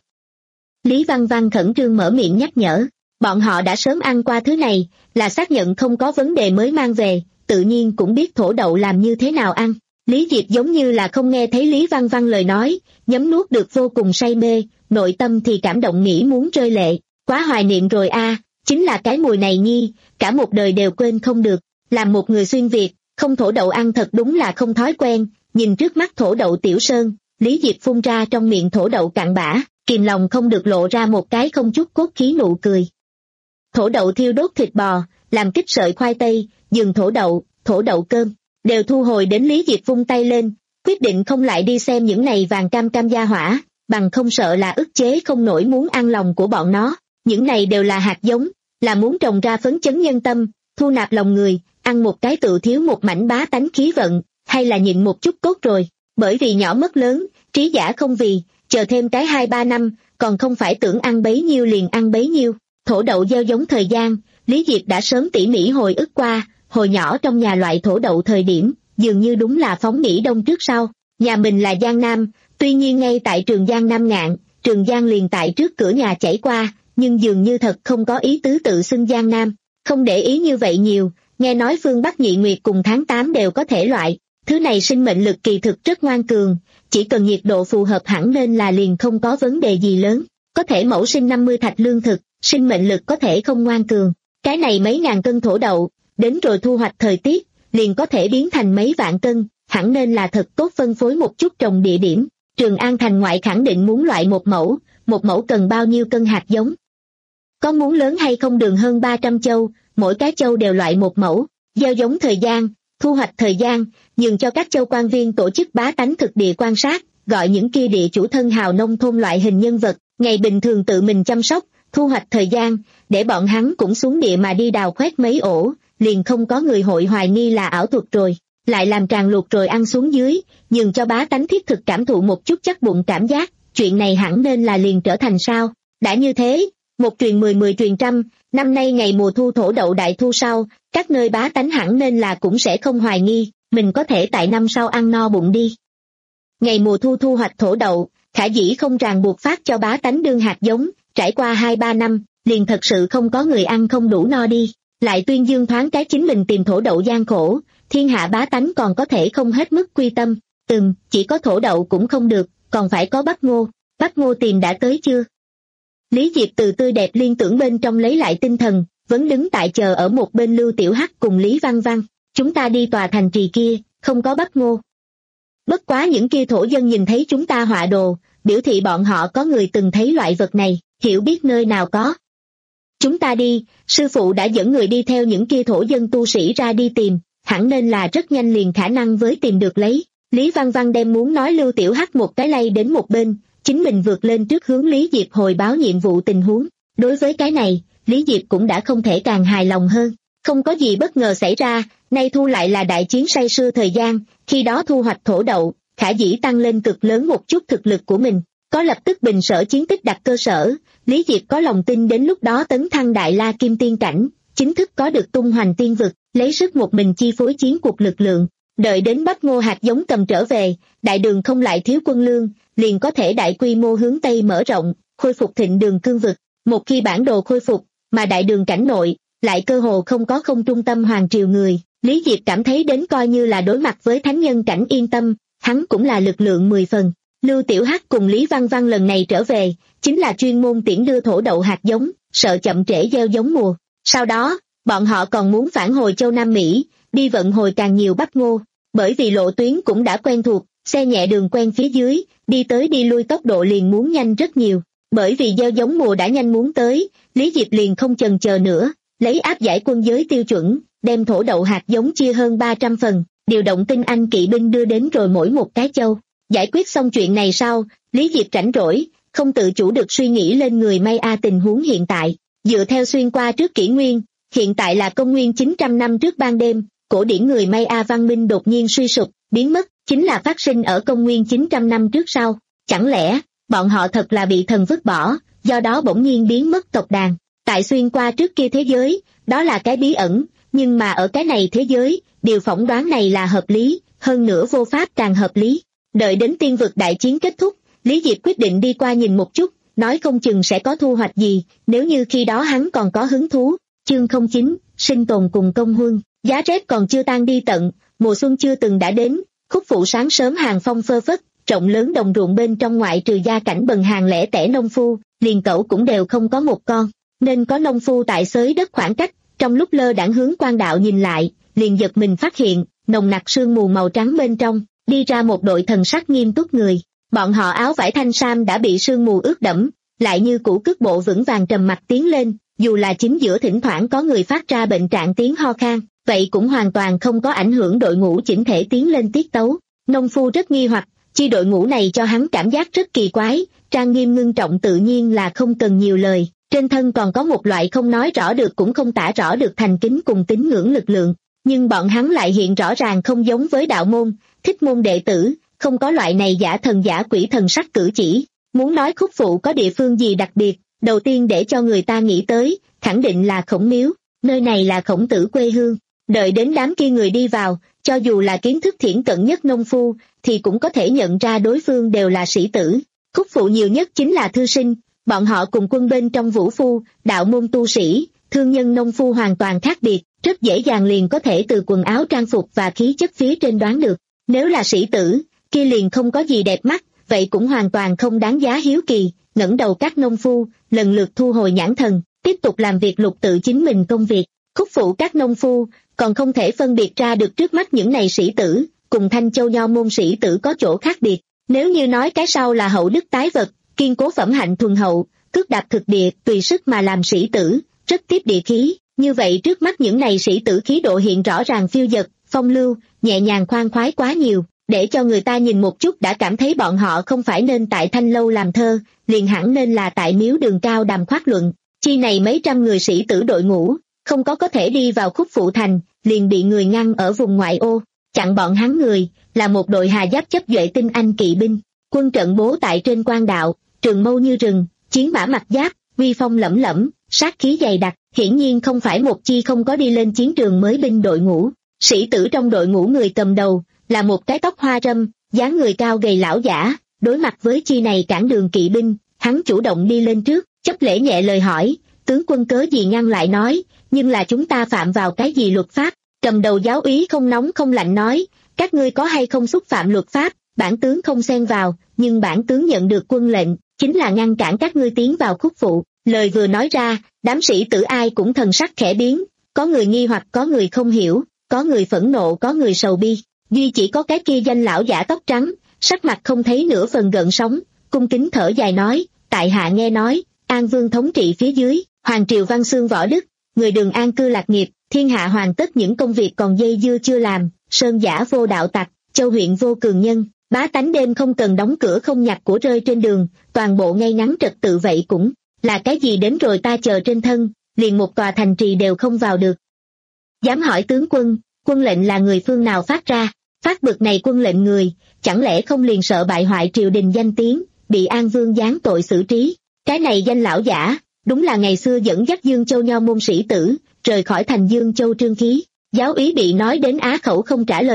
S2: Lý Văn Văn khẩn trương mở miệng nhắc nhở, bọn họ đã sớm ăn qua thứ này, là xác nhận không có vấn đề mới mang về, tự nhiên cũng biết thổ đậu làm như thế nào ăn. Lý Diệp giống như là không nghe thấy Lý Văn Văn lời nói, nhấm nuốt được vô cùng say mê, nội tâm thì cảm động nghĩ muốn rơi lệ, quá hoài niệm rồi a, chính là cái mùi này nhi, cả một đời đều quên không được. Làm một người xuyên Việt, không thổ đậu ăn thật đúng là không thói quen. Nhìn trước mắt thổ đậu Tiểu Sơn, Lý Diệp phun ra trong miệng thổ đậu cặn bã, kìm lòng không được lộ ra một cái không chút cốt khí nụ cười. Thổ đậu thiêu đốt thịt bò, làm kích sợi khoai tây, dừng thổ đậu, thổ đậu cơm, đều thu hồi đến Lý Diệp vung tay lên, quyết định không lại đi xem những này vàng cam cam gia hỏa, bằng không sợ là ức chế không nổi muốn ăn lòng của bọn nó. Những này đều là hạt giống, là muốn trồng ra phấn chấn nhân tâm, thu nạp lòng người, ăn một cái tự thiếu một mảnh bá tánh khí vận, hay là nhịn một chút cốt rồi, bởi vì nhỏ mất lớn, trí giả không vì, chờ thêm cái hai ba năm, còn không phải tưởng ăn bấy nhiêu liền ăn bấy nhiêu. Thổ đậu gieo giống thời gian, Lý Diệp đã sớm tỉ mỉ hồi ức qua, hồi nhỏ trong nhà loại thổ đậu thời điểm, dường như đúng là phóng nghỉ đông trước sau. Nhà mình là Giang Nam, tuy nhiên ngay tại Trường Giang Nam ngạn, Trường Giang liền tại trước cửa nhà chảy qua, nhưng dường như thật không có ý tứ tự xưng Giang Nam, không để ý như vậy nhiều, nghe nói phương Bắc nhị nguyệt cùng tháng tám đều có thể loại, thứ này sinh mệnh lực kỳ thực rất ngoan cường, chỉ cần nhiệt độ phù hợp hẳn nên là liền không có vấn đề gì lớn, có thể mẫu sinh năm mươi thạch lương thực, sinh mệnh lực có thể không ngoan cường, cái này mấy ngàn cân thổ đậu, đến rồi thu hoạch thời tiết, liền có thể biến thành mấy vạn cân, hẳn nên là thật tốt phân phối một chút trồng địa điểm. Trường An thành ngoại khẳng định muốn loại một mẫu, một mẫu cần bao nhiêu cân hạt giống? Có muốn lớn hay không đường hơn ba trăm châu, mỗi cái châu đều loại một mẫu, gieo giống thời gian, thu hoạch thời gian, nhường cho các châu quan viên tổ chức bá tánh thực địa quan sát, gọi những kia địa chủ thân hào nông thôn loại hình nhân vật, ngày bình thường tự mình chăm sóc, thu hoạch thời gian, để bọn hắn cũng xuống địa mà đi đào khoét mấy ổ, liền không có người hội hoài nghi là ảo thuật rồi, lại làm tràn luộc rồi ăn xuống dưới, nhường cho bá tánh thiết thực cảm thụ một chút chắc bụng cảm giác, chuyện này hẳn nên là liền trở thành sao. Đã như thế, một truyền mười mười truyền trăm, năm nay ngày mùa thu thổ đậu đại thu sau, các nơi bá tánh hẳn nên là cũng sẽ không hoài nghi, mình có thể tại năm sau ăn no bụng đi. Ngày mùa thu thu hoạch thổ đậu, khả dĩ không ràng buộc phát cho bá tánh đương hạt giống, trải qua hai ba năm, liền thật sự không có người ăn không đủ no đi, lại tuyên dương thoáng cái chính mình tìm thổ đậu gian khổ, thiên hạ bá tánh còn có thể không hết mức quy tâm, ừm, chỉ có thổ đậu cũng không được, còn phải có bắp ngô, bắp ngô tìm đã tới chưa? Lý Diệp từ tươi đẹp liên tưởng bên trong lấy lại tinh thần, vẫn đứng tại chờ ở một bên Lưu Tiểu Hắc cùng Lý Văn Văn, chúng ta đi tòa thành trì kia, không có bắp ngô. Bất quá những kia thổ dân nhìn thấy chúng ta họa đồ, biểu thị bọn họ có người từng thấy loại vật này, hiểu biết nơi nào có. Chúng ta đi, sư phụ đã dẫn người đi theo những kia thổ dân tu sĩ ra đi tìm, hẳn nên là rất nhanh liền khả năng với tìm được lấy. Lý Văn Văn đem muốn nói Lưu Tiểu Hắc một cái lay đến một bên, chính mình vượt lên trước hướng Lý Diệp hồi báo nhiệm vụ tình huống. Đối với cái này, Lý Diệp cũng đã không thể càng hài lòng hơn. Không có gì bất ngờ xảy ra, nay thu lại là đại chiến say sưa thời gian, khi đó thu hoạch thổ đậu, khả dĩ tăng lên cực lớn một chút thực lực của mình. Có lập tức bình sở chiến tích đặt cơ sở, Lý Diệp có lòng tin đến lúc đó tấn thăng đại la kim tiên cảnh, chính thức có được tung hoành tiên vực, lấy sức một mình chi phối chiến cuộc lực lượng. Đợi đến bắp ngô hạt giống cầm trở về, đại đường không lại thiếu quân lương, liền có thể đại quy mô hướng Tây mở rộng, khôi phục thịnh đường cương vực. Một khi bản đồ khôi phục, mà đại đường cảnh nội, lại cơ hồ không có không trung tâm hoàng triều người, Lý Diệp cảm thấy đến coi như là đối mặt với thánh nhân cảnh yên tâm, hắn cũng là lực lượng mười phần. Lưu Tiểu Hắc cùng Lý Văn Văn lần này trở về, chính là chuyên môn tiễn đưa thổ đậu hạt giống, sợ chậm trễ gieo giống mùa. Sau đó, bọn họ còn muốn phản hồi châu Nam Mỹ, đi vận hồi càng nhiều bắp ngô, bởi vì lộ tuyến cũng đã quen thuộc, xe nhẹ đường quen phía dưới, đi tới đi lui tốc độ liền muốn nhanh rất nhiều. Bởi vì gieo giống mùa đã nhanh muốn tới, Lý Diệp liền không chần chờ nữa, lấy áp giải quân giới tiêu chuẩn, đem thổ đậu hạt giống chia hơn ba trăm phần, điều động tinh anh kỵ binh đưa đến rồi mỗi một cái châu. Giải quyết xong chuyện này sau, Lý Diệp rảnh rỗi, không tự chủ được suy nghĩ lên người May A tình huống hiện tại. Dựa theo xuyên qua trước kỷ nguyên, hiện tại là công nguyên chín trăm năm trước ban đêm, cổ điển người May A văn minh đột nhiên suy sụp, biến mất, chính là phát sinh ở công nguyên chín trăm năm trước sau. Chẳng lẽ, bọn họ thật là bị thần vứt bỏ, do đó bỗng nhiên biến mất tộc đàn. Tại xuyên qua trước kia thế giới, đó là cái bí ẩn, nhưng mà ở cái này thế giới, điều phỏng đoán này là hợp lý, hơn nữa vô pháp càng hợp lý. Đợi đến tiên vực đại chiến kết thúc, Lý Diệp quyết định đi qua nhìn một chút, nói không chừng sẽ có thu hoạch gì, nếu như khi đó hắn còn có hứng thú. Chương không chín, sinh tồn cùng công huân, giá rét còn chưa tan đi tận, mùa xuân chưa từng đã đến, khúc phụ sáng sớm hàng phong phơ phất, rộng lớn đồng ruộng bên trong ngoại trừ gia cảnh bần hàng lẻ tẻ nông phu, liền cẩu cũng đều không có một con, nên có nông phu tại xới đất khoảng cách, trong lúc lơ đãng hướng quan đạo nhìn lại, liền giật mình phát hiện, nồng nặc sương mù màu trắng bên trong, đi ra một đội thần sắc nghiêm túc người. Bọn họ áo vải thanh sam đã bị sương mù ướt đẫm, lại như cũ cước bộ vững vàng trầm mặc tiến lên, dù là chính giữa thỉnh thoảng có người phát ra bệnh trạng tiếng ho khan, vậy cũng hoàn toàn không có ảnh hưởng đội ngũ chỉnh thể tiến lên tiết tấu. Nông phu rất nghi hoặc, chi đội ngũ này cho hắn cảm giác rất kỳ quái, trang nghiêm ngưng trọng tự nhiên là không cần nhiều lời, trên thân còn có một loại không nói rõ được cũng không tả rõ được thành kính cùng tín ngưỡng lực lượng, nhưng bọn hắn lại hiện rõ ràng không giống với đạo môn, thích môn đệ tử, không có loại này giả thần giả quỷ thần sắc cử chỉ. Muốn nói khúc phụ có địa phương gì đặc biệt, đầu tiên để cho người ta nghĩ tới, khẳng định là Khổng Miếu, nơi này là Khổng Tử quê hương. Đợi đến đám kia người đi vào, cho dù là kiến thức thiển cận nhất nông phu, thì cũng có thể nhận ra đối phương đều là sĩ tử. Khúc phụ nhiều nhất chính là thư sinh, bọn họ cùng quân bên trong vũ phu, đạo môn tu sĩ, thương nhân nông phu hoàn toàn khác biệt, rất dễ dàng liền có thể từ quần áo trang phục và khí chất phía trên đoán được. Nếu là sĩ tử, kia liền không có gì đẹp mắt, vậy cũng hoàn toàn không đáng giá hiếu kỳ. Ngẩng đầu các nông phu, lần lượt thu hồi nhãn thần, tiếp tục làm việc lục tự chính mình công việc. Khúc phụ các nông phu, còn không thể phân biệt ra được trước mắt những này sĩ tử, cùng Thanh Châu Nho môn sĩ tử có chỗ khác biệt. Nếu như nói cái sau là hậu đức tái vật, kiên cố phẩm hạnh thuần hậu, cước đạp thực địa, tùy sức mà làm sĩ tử, rất tiếp địa khí, như vậy trước mắt những này sĩ tử khí độ hiện rõ ràng phiêu dật, phong lưu, nhẹ nhàng khoan khoái quá nhiều, để cho người ta nhìn một chút đã cảm thấy bọn họ không phải nên tại Thanh Lâu làm thơ, liền hẳn nên là tại Miếu Đường Cao đàm khoát luận. Chi này mấy trăm người sĩ tử đội ngũ, không có có thể đi vào khúc phụ thành, liền bị người ngăn ở vùng ngoại ô, chặn bọn hắn người, là một đội hà giáp chấp duệ tinh anh kỵ binh, quân trận bố tại trên quan đạo, trường mâu như rừng, chiến mã mặc giáp, uy phong lẫm lẫm, sát khí dày đặc, hiển nhiên không phải một chi không có đi lên chiến trường mới binh đội ngũ. Sĩ tử trong đội ngũ người cầm đầu, là một cái tóc hoa râm, dáng người cao gầy lão giả, đối mặt với chi này cản đường kỵ binh, hắn chủ động đi lên trước, chấp lễ nhẹ lời hỏi, tướng quân cớ gì ngăn lại nói, nhưng là chúng ta phạm vào cái gì luật pháp. Cầm đầu giáo úy không nóng không lạnh nói, các ngươi có hay không xúc phạm luật pháp, bản tướng không xen vào, nhưng bản tướng nhận được quân lệnh, chính là ngăn cản các ngươi tiến vào khúc phụ. Lời vừa nói ra, đám sĩ tử ai cũng thần sắc khẽ biến, có người nghi hoặc có người không hiểu, có người phẫn nộ có người sầu bi, duy chỉ có cái kia danh lão giả tóc trắng, sắc mặt không thấy nửa phần gợn sóng, cung kính thở dài nói, tại hạ nghe nói, An Vương thống trị phía dưới, Hoàng Triều Văn Xương Võ Đức, người Đường an cư lạc nghiệp, thiên hạ hoàn tất những công việc còn dây dưa chưa làm, sơn giả vô đạo tặc, châu huyện vô cường nhân, bá tánh đêm không cần đóng cửa không nhặt của rơi trên đường, toàn bộ ngay ngắn trật tự vậy cũng là cái gì đến rồi ta chờ trên thân, liền một tòa thành trì đều không vào được. Dám hỏi tướng quân, quân lệnh là người phương nào phát ra, phát bực này quân lệnh người, chẳng lẽ không liền sợ bại hoại triều đình danh tiếng, bị An Vương giáng tội xử trí. Cái này danh lão giả, đúng là ngày xưa dẫn dắt Dương Châu Nho môn sĩ tử, rời khỏi thành Dương Châu Trương Khí. Giáo úy bị nói đến á khẩu không trả lời được,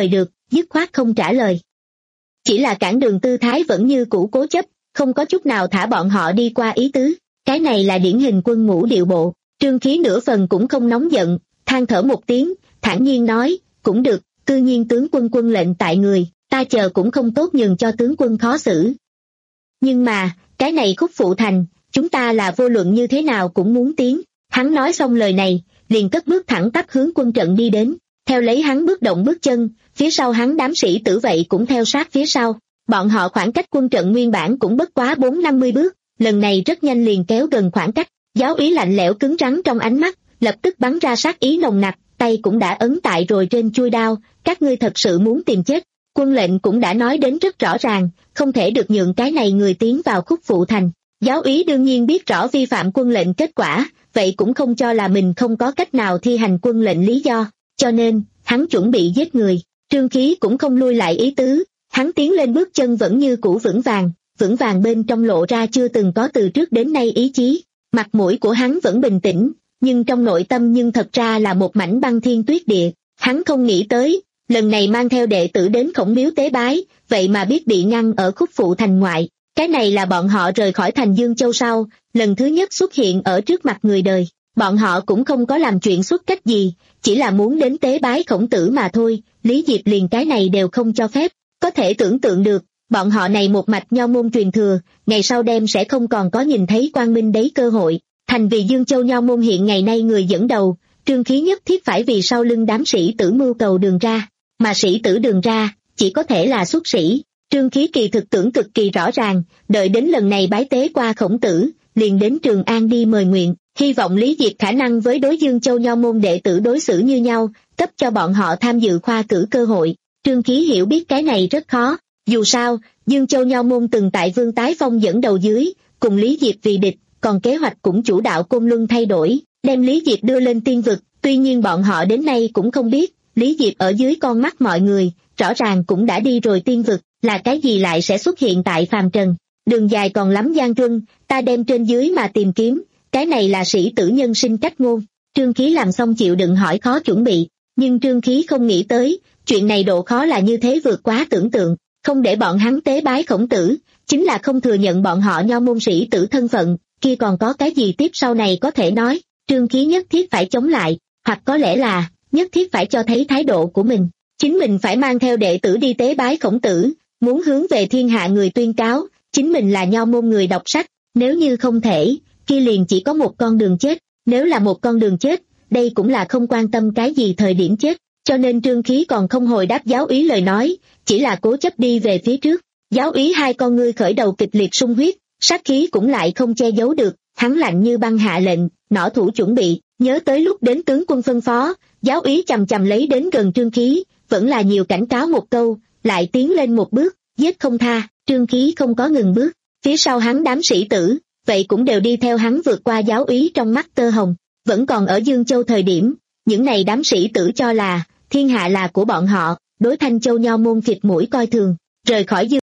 S2: dứt khoát không trả lời. Chỉ là cản đường tư thái vẫn như cũ cố chấp, không có chút nào thả bọn họ đi qua ý tứ. Cái này là điển hình quân ngũ điệu bộ. Trương Khí nửa phần cũng không nóng giận, than thở một tiếng, thản nhiên nói, cũng được, cư nhiên tướng quân quân lệnh tại người, ta chờ cũng không tốt nhường cho tướng quân khó xử. Nhưng mà, cái này Khúc Phụ Thành, chúng ta là vô luận như thế nào cũng muốn tiến. Hắn nói xong lời này, liền cất bước thẳng tắp hướng quân trận đi đến. Theo lấy hắn bước động bước chân, phía sau hắn đám sĩ tử vậy cũng theo sát phía sau. Bọn họ khoảng cách quân trận nguyên bản cũng bất quá bốn năm mươi bước, lần này rất nhanh liền kéo gần khoảng cách. Giáo ý lạnh lẽo cứng rắn trong ánh mắt, lập tức bắn ra sát ý nồng nặc, tay cũng đã ấn tại rồi trên chuôi đao, các ngươi thật sự muốn tìm chết. Quân lệnh cũng đã nói đến rất rõ ràng, không thể được nhượng cái này người tiến vào Khúc Phụ Thành. Giáo ý đương nhiên biết rõ vi phạm quân lệnh kết quả, vậy cũng không cho là mình không có cách nào thi hành quân lệnh lý do, cho nên, hắn chuẩn bị giết người. Trương Khí cũng không lui lại ý tứ, hắn tiến lên bước chân vẫn như cũ vững vàng, vững vàng bên trong lộ ra chưa từng có từ trước đến nay ý chí. Mặt mũi của hắn vẫn bình tĩnh, nhưng trong nội tâm nhưng thật ra là một mảnh băng thiên tuyết địa. Hắn không nghĩ tới, lần này mang theo đệ tử đến Khổng Miếu tế bái, vậy mà biết bị ngăn ở Khúc Phụ Thành ngoại. Cái này là bọn họ rời khỏi thành Dương Châu sau, lần thứ nhất xuất hiện ở trước mặt người đời. Bọn họ cũng không có làm chuyện xuất cách gì, chỉ là muốn đến tế bái Khổng Tử mà thôi. Lý Diệp liền cái này đều không cho phép. Có thể tưởng tượng được, bọn họ này một mạch nho môn truyền thừa, ngày sau đêm sẽ không còn có nhìn thấy quang minh đấy cơ hội. Thành vì Dương Châu nho môn hiện ngày nay người dẫn đầu, Trương Khí nhất thiết phải vì sau lưng đám sĩ tử mưu cầu đường ra, mà sĩ tử đường ra, chỉ có thể là xuất sĩ. Trương Khí kỳ thực tưởng cực kỳ rõ ràng, đợi đến lần này bái tế qua Khổng Tử, liền đến Trường An đi mời nguyện, hy vọng Lý Diệp khả năng với đối Dương Châu nho môn đệ tử đối xử như nhau, cấp cho bọn họ tham dự khoa cử cơ hội. Trương Khí hiểu biết cái này rất khó, dù sao, Dương Châu nho môn từng tại Vương Tái Phong dẫn đầu dưới, cùng Lý Diệp vì địch, còn kế hoạch cũng chủ đạo Côn Luân thay đổi, đem Lý Diệp đưa lên tiên vực, tuy nhiên bọn họ đến nay cũng không biết, Lý Diệp ở dưới con mắt mọi người, rõ ràng cũng đã đi rồi tiên vực, là cái gì lại sẽ xuất hiện tại phàm trần. Đường dài còn lắm Giang Truân, ta đem trên dưới mà tìm kiếm, cái này là sĩ tử nhân sinh cách ngôn. Trương Khí làm xong chịu đựng hỏi khó chuẩn bị, nhưng Trương Khí không nghĩ tới, chuyện này độ khó là như thế vượt quá tưởng tượng, không để bọn hắn tế bái Khổng Tử, chính là không thừa nhận bọn họ nho môn sĩ tử thân phận, kia còn có cái gì tiếp sau này có thể nói. Trương Khí nhất thiết phải chống lại, hoặc có lẽ là, nhất thiết phải cho thấy thái độ của mình. Chính mình phải mang theo đệ tử đi tế bái Khổng Tử, muốn hướng về thiên hạ người tuyên cáo, chính mình là nho môn người đọc sách, nếu như không thể, kia liền chỉ có một con đường chết, nếu là một con đường chết, đây cũng là không quan tâm cái gì thời điểm chết, cho nên Trương Khí còn không hồi đáp giáo úy lời nói, chỉ là cố chấp đi về phía trước. Giáo úy hai con ngươi khởi đầu kịch liệt sung huyết, sát khí cũng lại không che giấu được, hắn lạnh như băng hạ lệnh, nỏ thủ chuẩn bị, nhớ tới lúc đến tướng quân phân phó, giáo úy chầm chầm lấy đến gần Trương Khí, vẫn là nhiều cảnh cáo một câu, lại tiến lên một bước, giết không tha. Trương Khí không có ngừng bước, phía sau hắn đám sĩ tử, vậy cũng đều đi theo hắn vượt qua giáo úy trong mắt tơ hồng. Vẫn còn ở Dương Châu thời điểm, những này đám sĩ tử cho là thiên hạ là của bọn họ, đối Thanh Châu nho môn khịt mũi coi thường, rời khỏi Dương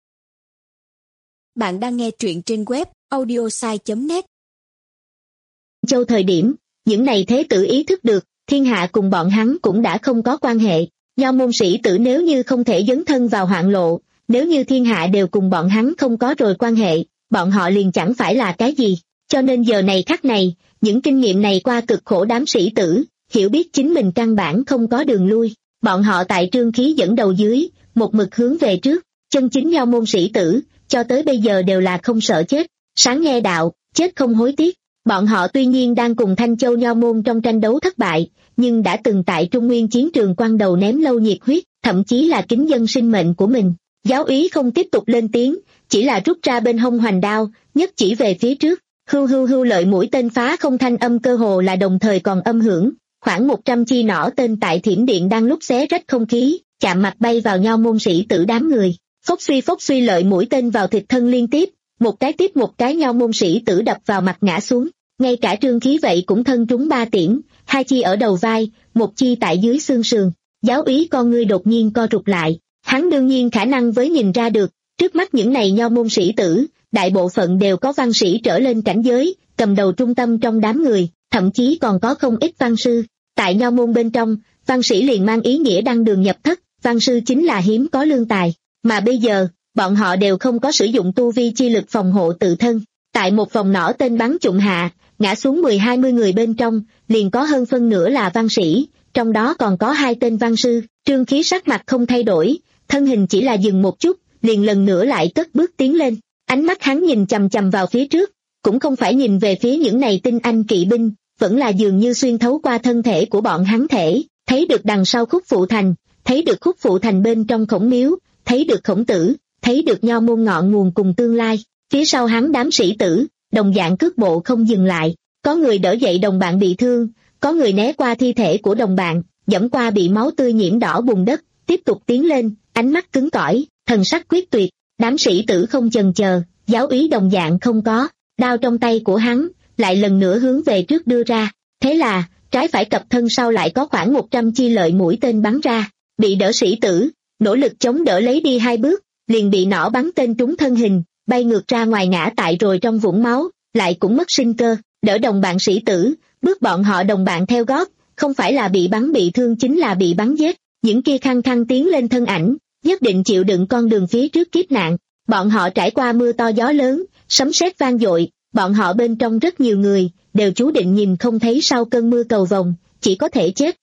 S3: Bạn đang nghe truyện trên web audiosai chấm net.
S2: Châu thời điểm, những này thế tử ý thức được, thiên hạ cùng bọn hắn cũng đã không có quan hệ. Nho môn sĩ tử nếu như không thể dấn thân vào hoạn lộ, nếu như thiên hạ đều cùng bọn hắn không có rồi quan hệ, bọn họ liền chẳng phải là cái gì. Cho nên giờ này khắc này, những kinh nghiệm này qua cực khổ đám sĩ tử, hiểu biết chính mình căn bản không có đường lui. Bọn họ tại Trương Khí dẫn đầu dưới, một mực hướng về trước, chân chính nho môn sĩ tử, cho tới bây giờ đều là không sợ chết, sáng nghe đạo, chết không hối tiếc. Bọn họ tuy nhiên đang cùng Thanh Châu nho môn trong tranh đấu thất bại, nhưng đã từng tại Trung Nguyên chiến trường quăng đầu ném lâu nhiệt huyết, thậm chí là kính dân sinh mệnh của mình. Giáo úy không tiếp tục lên tiếng, chỉ là rút ra bên hông hoành đao, nhất chỉ về phía trước, hưu hưu hưu lợi mũi tên phá không thanh âm cơ hồ là đồng thời còn âm hưởng, khoảng một trăm chi nỏ tên tại thiểm điện đang lúc xé rách không khí, chạm mặt bay vào nho môn sĩ tử đám người, phốc suy phốc suy lợi mũi tên vào thịt thân liên tiếp, một cái tiếp một cái nho môn sĩ tử đập vào mặt ngã xuống, ngay cả Trương Khí vậy cũng thân trúng ba tiễn, hai chi ở đầu vai, một chi tại dưới xương sườn. Giáo úy con ngươi đột nhiên co rụt lại, hắn đương nhiên khả năng với nhìn ra được, trước mắt những này nho môn sĩ tử, đại bộ phận đều có văn sĩ trở lên cảnh giới, cầm đầu trung tâm trong đám người, thậm chí còn có không ít văn sư. Tại nho môn bên trong, văn sĩ liền mang ý nghĩa đăng đường nhập thất, văn sư chính là hiếm có lương tài, mà bây giờ, bọn họ đều không có sử dụng tu vi chi lực phòng hộ tự thân. Tại một vòng nỏ tên bắn trụng hạ, ngã xuống mười hai mươi người bên trong, liền có hơn phân nửa là văn sĩ, trong đó còn có hai tên văn sư. Trương Khí sắc mặt không thay đổi, thân hình chỉ là dừng một chút, liền lần nữa lại cất bước tiến lên. Ánh mắt hắn nhìn chằm chằm vào phía trước, cũng không phải nhìn về phía những này tinh anh kỵ binh, vẫn là dường như xuyên thấu qua thân thể của bọn hắn thể, thấy được đằng sau Khúc Phụ Thành, thấy được Khúc Phụ Thành bên trong Khổng Miếu, thấy được Khổng Tử, thấy được Nho môn ngọn nguồn cùng tương lai. Phía sau hắn đám sĩ tử, đồng dạng cước bộ không dừng lại, có người đỡ dậy đồng bạn bị thương, có người né qua thi thể của đồng bạn, dẫm qua bị máu tươi nhiễm đỏ bùn đất, tiếp tục tiến lên, ánh mắt cứng cỏi, thần sắc quyết tuyệt. Đám sĩ tử không chần chờ, giáo úy đồng dạng không có, đao trong tay của hắn lại lần nữa hướng về trước đưa ra, thế là trái phải cặp thân sau lại có khoảng một trăm chi lợi mũi tên bắn ra, bị đỡ sĩ tử nỗ lực chống đỡ lấy đi hai bước, liền bị nỏ bắn tên trúng thân hình, bay ngược ra ngoài ngã tại rồi trong vũng máu, lại cũng mất sinh cơ. Đỡ đồng bạn sĩ tử, bước bọn họ đồng bạn theo gót, không phải là bị bắn bị thương chính là bị bắn giết. Những kia khăng khăng tiến lên thân ảnh, nhất định chịu đựng con đường phía trước kiếp nạn. Bọn họ trải qua mưa to gió lớn, sấm sét vang dội, bọn họ bên trong rất nhiều người, đều chú định nhìn không thấy sau cơn mưa cầu vồng, chỉ có thể chết